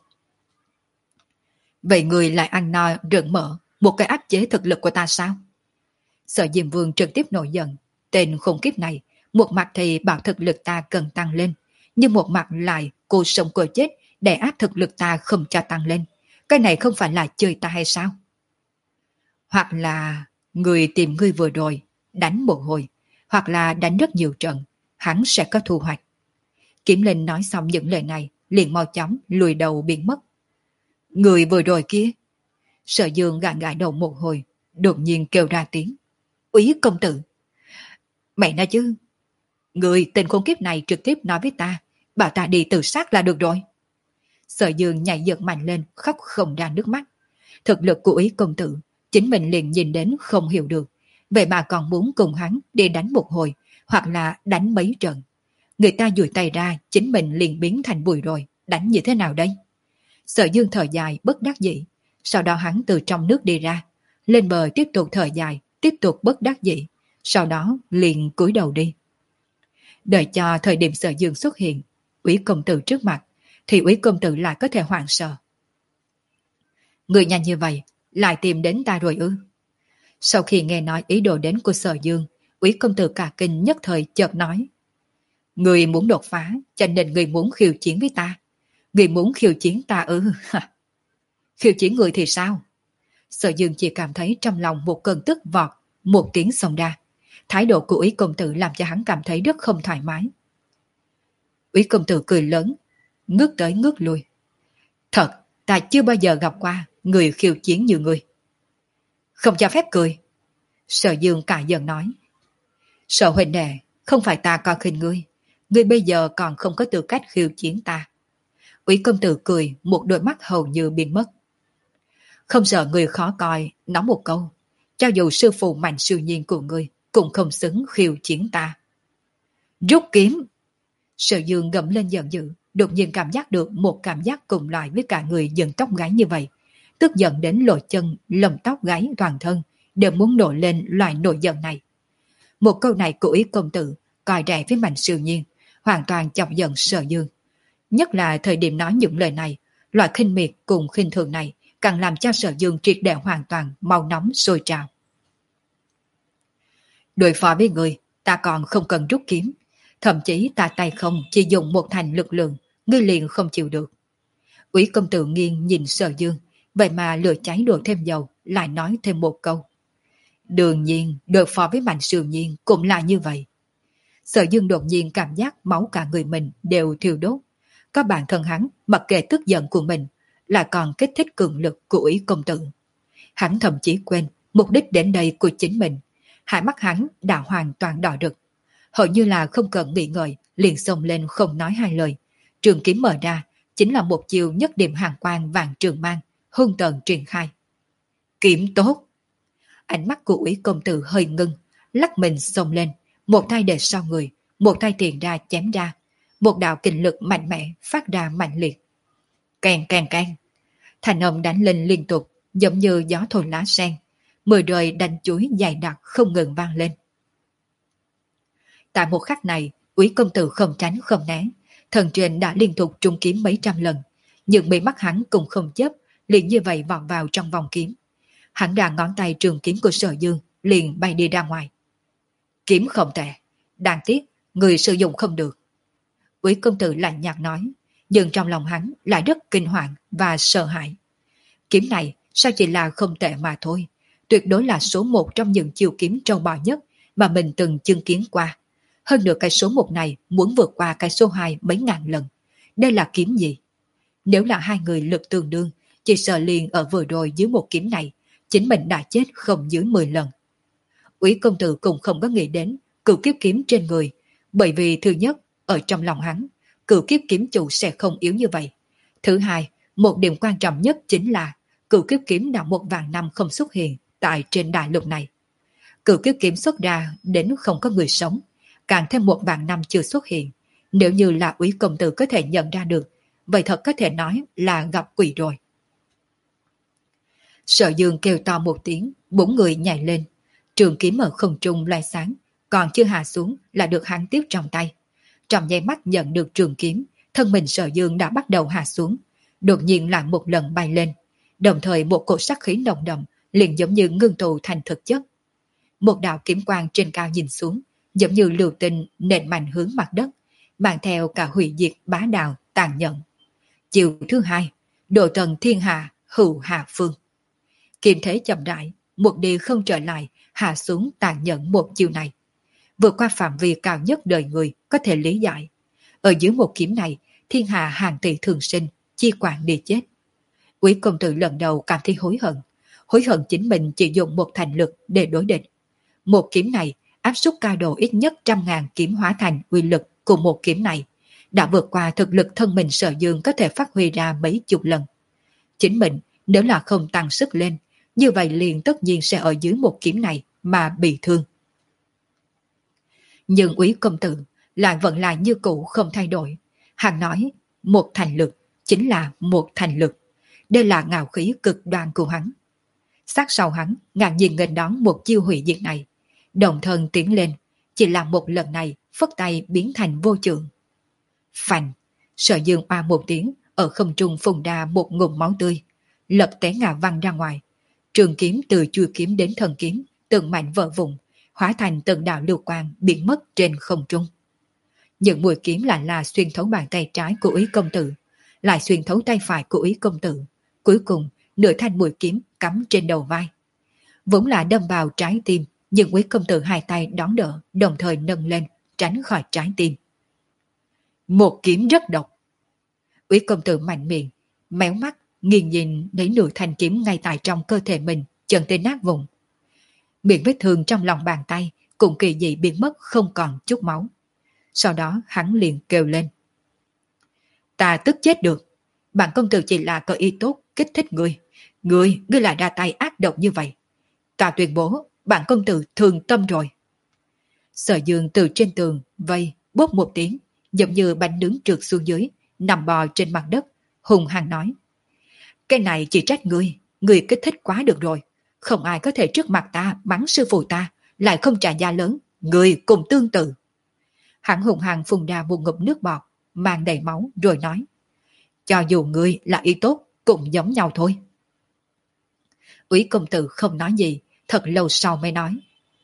Vậy người lại ăn no rợn mở một cái áp chế thực lực của ta sao? Sở Diêm Vương trực tiếp nổi giận. Tên khủng khiếp này, một mặt thì bảo thực lực ta cần tăng lên, nhưng một mặt lại cô sống cô chết để áp thực lực ta không cho tăng lên. Cái này không phải là chơi ta hay sao? Hoặc là người tìm ngươi vừa rồi, đánh một hồi, hoặc là đánh rất nhiều trận, hắn sẽ có thu hoạch. Kiếm Linh nói xong những lời này, liền mau chóng lùi đầu biến mất. Người vừa rồi kia. Sở Dương gãi gãi đầu một hồi, đột nhiên kêu ra tiếng. Úy công tử. Mẹ nói chứ. Người tên khốn kiếp này trực tiếp nói với ta, bảo ta đi tự sát là được rồi. Sở Dương nhảy giật mạnh lên, khóc không ra nước mắt. Thực lực của Úy công tử, chính mình liền nhìn đến không hiểu được. Vậy mà còn muốn cùng hắn đi đánh một hồi, hoặc là đánh mấy trận. Người ta duỗi tay ra, chính mình liền biến thành bụi rồi, đánh như thế nào đây? Sở Dương thở dài, bất đắc dĩ. Sau đó hắn từ trong nước đi ra, lên bờ tiếp tục thở dài, tiếp tục bất đắc dĩ. Sau đó liền cúi đầu đi. Đợi cho thời điểm Sở Dương xuất hiện, Úy công tử trước mặt, thì Úy công tử lại có thể hoảng sợ. Người nhanh như vậy, lại tìm đến ta rồi ư? Sau khi nghe nói ý đồ đến của Sở Dương, Úy công tử cả kinh nhất thời chợt nói. Người muốn đột phá, cho nên người muốn khiêu chiến với ta. Người muốn khiêu chiến ta ư? Khiêu chiến người thì sao? Sở Dương chỉ cảm thấy trong lòng một cơn tức vọt, một tiếng xông ra. Thái độ của Úy công tử làm cho hắn cảm thấy rất không thoải mái. Úy công tử cười lớn, ngước tới ngước lui. Thật, ta chưa bao giờ gặp qua người khiêu chiến như người. Không cho phép cười. Sở Dương cả giận nói. Sở huynh đệ, không phải ta coi khinh ngươi. Ngươi bây giờ còn không có tư cách khiêu chiến ta. Úy công tử cười, một đôi mắt hầu như biến mất. Không sợ người khó coi, nói một câu. Cho dù sư phụ mạnh siêu nhiên của ngươi cũng không xứng khiêu chiến ta. Rút kiếm. Sở Dương gầm lên giận dữ, đột nhiên cảm giác được một cảm giác cùng loại với cả người dựng tóc gáy như vậy. Tức giận đến lội chân, lồng tóc gáy toàn thân, đều muốn nổi lên loại nổi giận này. Một câu này của Úy công tử, coi rẻ với mạnh siêu nhiên, hoàn toàn chọc giận Sở Dương. Nhất là thời điểm nói những lời này, loại khinh miệt cùng khinh thường này càng làm cho Sở Dương triệt để hoàn toàn mau nóng sôi trào. Đối phó với người, ta còn không cần rút kiếm. Thậm chí ta tay không chỉ dùng một thành lực lượng, ngươi liền không chịu được. Úy công tử nghiêng nhìn Sở Dương, vậy mà lửa cháy đổ thêm dầu, lại nói thêm một câu. Đương nhiên, đối phó với mạnh siêu nhiên cũng là như vậy. Sở Dương đột nhiên cảm giác máu cả người mình đều thiêu đốt. Có bản thân hắn, mặc kệ tức giận của mình, lại còn kích thích cường lực của Úy công tử. Hắn thậm chí quên mục đích đến đây của chính mình. Hai mắt hắn đã hoàn toàn đỏ rực. Hầu như là không cần nghĩ ngợi, liền xông lên không nói hai lời. Trường kiếm mở ra, chính là một chiều nhất điểm hàng quang vàng trường mang, hung tợn triển khai. Kiếm tốt! Ánh mắt của Úy công tử hơi ngưng, lắc mình xông lên, một tay để sau người, một tay tiền ra chém ra, một đạo kình lực mạnh mẽ phát ra mạnh liệt. Kèn kèn kèn, thành âm đánh lên liên tục, giống như gió thổi lá sen, mười đời đánh chuối dài đặc không ngừng vang lên. Tại một khắc này, Úy công tử không tránh không né, thần trên đã liên tục trúng kiếm mấy trăm lần, nhưng bị mắt hắn cũng không chấp, liền như vậy vọt vào trong vòng kiếm. Hắn đà ngón tay trường kiếm của Sở Dương liền bay đi ra ngoài. Kiếm không tệ, đáng tiếc người sử dụng không được. Úy công tử lạnh nhạt nói, nhưng trong lòng hắn lại rất kinh hoàng và sợ hãi. Kiếm này sao chỉ là không tệ mà thôi, tuyệt đối là số một trong những chiêu kiếm trâu bò nhất mà mình từng chứng kiến qua. Hơn nữa cái số một này muốn vượt qua cái số hai mấy ngàn lần. Đây là kiếm gì? Nếu là hai người lực tương đương, chỉ sợ liền ở vừa rồi dưới một kiếm này, chính mình đã chết không dưới mười lần. Úy công tử cũng không có nghĩ đến cửu kiếp kiếm trên người, bởi vì thứ nhất, ở trong lòng hắn, cửu kiếp kiếm chủ sẽ không yếu như vậy. Thứ hai, một điểm quan trọng nhất chính là cửu kiếp kiếm đã một vạn năm không xuất hiện tại trên đại lục này. Cửu kiếp kiếm xuất ra đến không có người sống, càng thêm một vạn năm chưa xuất hiện. Nếu như là Úy công tử có thể nhận ra được, vậy thật có thể nói là gặp quỷ rồi. Sở Dương kêu to một tiếng, bốn người nhảy lên. Trường kiếm ở không trung loay sáng, còn chưa hạ xuống là được hắn tiếp trong tay. Trong nháy mắt nhận được trường kiếm, thân mình Sở Dương đã bắt đầu hạ xuống, đột nhiên lại một lần bay lên. Đồng thời một cỗ sát khí nồng đậm liền giống như ngưng tụ thành thực chất. Một đạo kiếm quang trên cao nhìn xuống, giống như lưu tinh nện mạnh hướng mặt đất, mang theo cả hủy diệt bá đạo tàn nhẫn. Chiều thứ hai, độ tần thiên hạ hữu hạ phương. Kiếm thế chậm rãi, một đi không trở lại, hạ xuống tàn nhẫn một chiều này. Vượt qua phạm vi cao nhất đời người có thể lý giải. Ở dưới một kiếm này, thiên hạ hàng tỷ thường sinh, chi quản đi chết. Úy công tử lần đầu cảm thấy hối hận. Hối hận chính mình chỉ dùng một thành lực để đối địch. Một kiếm này áp suất cao độ ít nhất trăm ngàn kiếm hóa thành uy lực của một kiếm này, đã vượt qua thực lực thân mình Sở Dương có thể phát huy ra mấy chục lần. Chính mình nếu là không tăng sức lên, như vậy liền tất nhiên sẽ ở dưới một kiếm này mà bị thương. Nhưng Úy công tử lại vẫn là như cũ không thay đổi. Hắn nói, một thành lực chính là một thành lực. Đây là ngạo khí cực đoan của hắn. Sát sau hắn, ngạc nhiên nghênh đón một chiêu hủy diệt này. Đồng thân tiến lên, chỉ là một lần này phất tay biến thành vô trường. Phành, Sở Dương oa một tiếng, ở không trung phun ra một ngụm máu tươi, lập té ngã văng ra ngoài. Trường kiếm từ chui kiếm đến thần kiếm, từng mảnh vỡ vụn, hóa thành từng đạo lưu quang biến mất trên không trung. Những mũi kiếm lại là xuyên thấu bàn tay trái của Úy công tử, lại xuyên thấu tay phải của Úy công tử, cuối cùng nửa thanh mũi kiếm cắm trên đầu vai. Vốn là đâm vào trái tim, nhưng Úy công tử hai tay đón đỡ, đồng thời nâng lên, tránh khỏi trái tim. Một kiếm rất độc. Úy công tử mạnh miệng, méo mắt, nghiêng nhìn lấy nửa thanh kiếm ngay tại trong cơ thể mình, chân tay nát vụn. Miệng vết thương trong lòng bàn tay cũng kỳ dị biến mất không còn chút máu. Sau đó hắn liền kêu lên. Ta tức chết được. Bản công tử chỉ là có ý tốt kích thích ngươi. Ngươi, ngươi lại ra tay ác độc như vậy. Ta tuyên bố, bản công tử thương tâm rồi. Sở Dương từ trên tường, vây, bốp một tiếng, giống như bánh nướng trượt xuống dưới, nằm bò trên mặt đất, hùng hăng nói. Cái này chỉ trách ngươi, ngươi kích thích quá được rồi. Không ai có thể trước mặt ta mắng sư phụ ta, lại không trả giá lớn, ngươi cùng tương tự. Hắn hùng hăng phun ra một ngụm nước bọt, mang đầy máu rồi nói. Cho dù ngươi là ý tốt, cũng giống nhau thôi. Úy công tử không nói gì, thật lâu sau mới nói.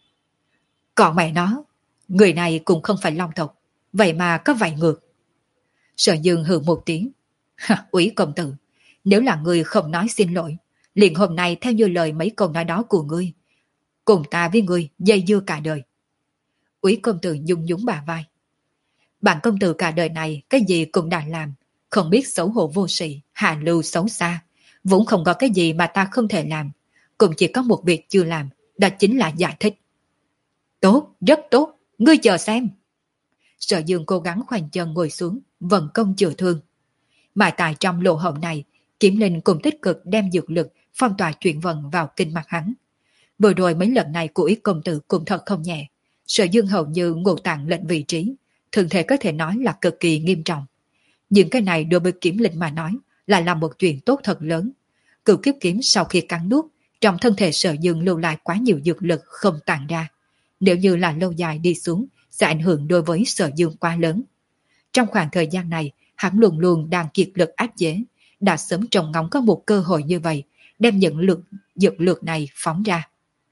Còn mẹ nó, người này cũng không phải long tộc, vậy mà có vậy ngược. Sở Dương hừ một tiếng. Úy công tử, nếu là ngươi không nói xin lỗi, liền hôm nay theo như lời mấy câu nói đó của ngươi, cùng ta với ngươi dây dưa cả đời. Úy công tử nhung nhún bà vai. Bản công tử cả đời này cái gì cũng đã làm, không biết xấu hổ vô sĩ, hạ lưu xấu xa, vốn không có cái gì mà ta không thể làm, cũng chỉ có một việc chưa làm, đó chính là giải thích. Tốt, rất tốt, ngươi chờ xem. Sở Dương cố gắng khoanh chân ngồi xuống, vận công chữa thương. Mà tại trong lỗ hổng này, Kiếm Linh cũng tích cực đem dược lực phong tỏa chuyển vận vào kinh mạch hắn. Vừa rồi mấy lần này của ý công tử cũng thật không nhẹ. Sở Dương hầu như ngộ tạng lệnh vị trí, thường thể có thể nói là cực kỳ nghiêm trọng. Nhưng cái này đối với Kiếm Linh mà nói lại là một chuyện tốt thật lớn. Cửu kiếp kiếm sau khi cắn nuốt, trong thân thể Sở Dương lưu lại quá nhiều dược lực không tàn ra. Nếu như là lâu dài đi xuống, sẽ ảnh hưởng đối với Sở Dương quá lớn. Trong khoảng thời gian này, hắn luôn luôn đang kiệt lực áp chế, đã sớm trông ngóng có một cơ hội như vậy, đem những lực dược lực này phóng ra.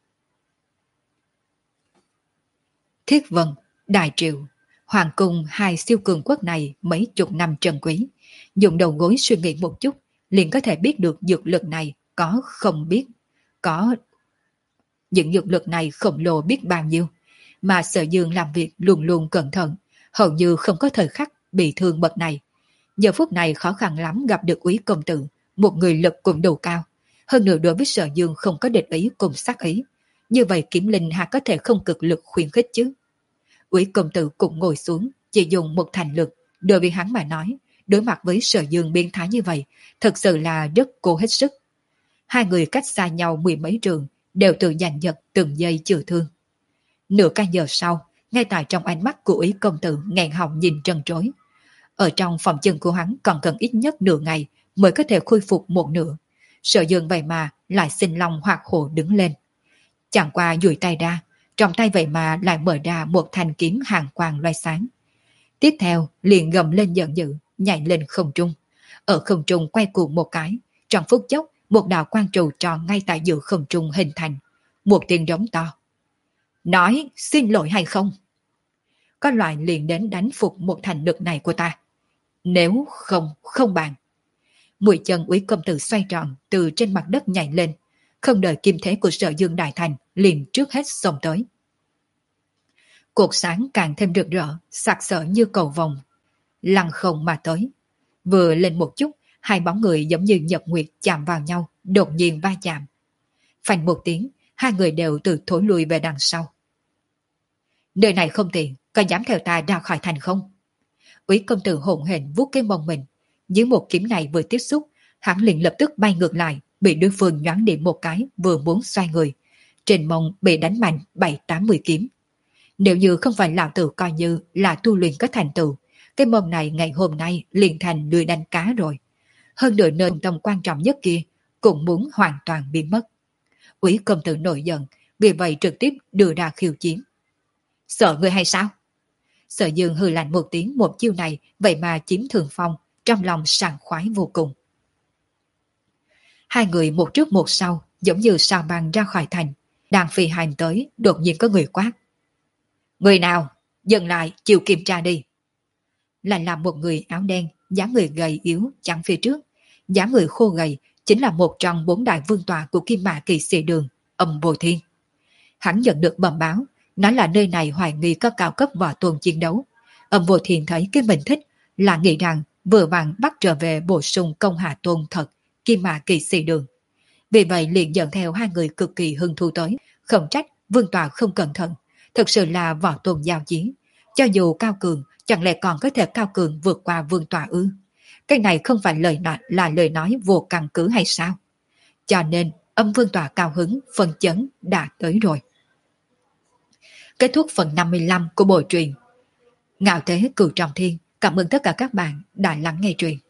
Thiết Vân, Đại Triệu, Hoàng cung hai siêu cường quốc này mấy chục năm trân quý, dùng đầu gối suy nghĩ một chút, liền có thể biết được dược lực này có không biết, có những dược lực này khổng lồ biết bao nhiêu, mà Sở Dương làm việc luôn luôn cẩn thận, hầu như không có thời khắc bị thương bậc này. Giờ phút này khó khăn lắm gặp được Úy công tử, một người lực cũng đủ cao, hơn nữa đối với Sở Dương không có địch ý cùng sát ý, như vậy Kiếm Linh hà có thể không cực lực khuyến khích chứ. Úy công tử cũng ngồi xuống, chỉ dùng một thành lực, đối với hắn mà nói, đối mặt với Sở Dương biến thái như vậy, thật sự là rất cố hết sức. Hai người cách xa nhau mười mấy trường, đều tự giành giật từng giây chữa thương. Nửa canh giờ sau, ngay tại trong ánh mắt của Úy công tử nghẹn họng nhìn trân trối. Ở trong phòng chân của hắn còn cần ít nhất nửa ngày mới có thể khôi phục một nửa. Sở Dương vậy mà lại sinh long hoạt hổ đứng lên. Chẳng qua duỗi tay ra, trong tay vậy mà lại mở ra một thanh kiếm hàng quang loay sáng. Tiếp theo liền gầm lên giận dữ, nhảy lên không trung. Ở không trung quay cuồng một cái, trong phút chốc một đạo quang trụ tròn ngay tại giữa không trung hình thành. Một tiếng rống to. Nói xin lỗi hay không? Có loại liền đến đánh phục một thành lực này của ta. Nếu không, không bàn. Mũi chân Úy công tử xoay tròn từ trên mặt đất nhảy lên, không đợi kim thế của Sở Dương đại thành, liền trước hết xông tới. Cột sáng càng thêm rực rỡ, sặc sỡ như cầu vồng, lăng không mà tới. Vừa lên một chút, hai bóng người giống như nhật nguyệt chạm vào nhau, đột nhiên va chạm. Phanh một tiếng, hai người đều từ thối lùi về đằng sau. Nơi này không tiện, có dám theo ta ra khỏi thành không? Úy công tử hỗn hển vuốt cái mông mình, dưới một kiếm này vừa tiếp xúc, hắn liền lập tức bay ngược lại, bị đối phương nhoáng điểm một cái, vừa muốn xoay người, trên mông bị đánh mạnh bảy tám mươi kiếm. Nếu như không phải lão tử coi như là tu luyện có thành tựu, cái mông này ngày hôm nay liền thành lưới đánh cá rồi. Hơn nữa nơi tầm quan trọng nhất kia cũng muốn hoàn toàn biến mất. Úy công tử nổi giận, vì vậy trực tiếp đưa ra khiêu chiến. Sợ người hay sao? Sở Dương hừ lạnh một tiếng, một chiêu này vậy mà chiếm thượng phong, trong lòng sảng khoái vô cùng. Hai người một trước một sau, giống như sao băng ra khỏi thành, đang phi hành tới, đột nhiên có người quát. Người nào? Dừng lại, chịu kiểm tra đi. Lại là một người áo đen, dáng người gầy yếu chắn phía trước, dáng người khô gầy, chính là một trong bốn đại vương tọa của Kim Mã Kỳ Sĩ Đường, Âm Vô Thiên. Hắn nhận được bẩm báo, nói là nơi này hoài nghi có cao cấp võ tôn chiến đấu. Âm Vô Thiên thấy cái mình thích là nghĩ rằng vừa vặn bắt trở về bổ sung công hạ tôn thật Kim Mã Kỳ Sĩ Đường. Vì vậy liền dẫn theo hai người cực kỳ hưng thu tới, không trách vương tọa không cẩn thận, thực sự là võ tôn giao chiến, cho dù cao cường chẳng lẽ còn có thể cao cường vượt qua vương tọa ư? Cái này không phải lời nói là lời nói vô căn cứ hay sao? Cho nên Âm vương tọa cao hứng phần chấn đã tới rồi. Kết thúc phần năm mươi lăm của bộ truyện Ngạo Thế Cửu Trọng Thiên. Cảm ơn tất cả các bạn đã lắng nghe truyện.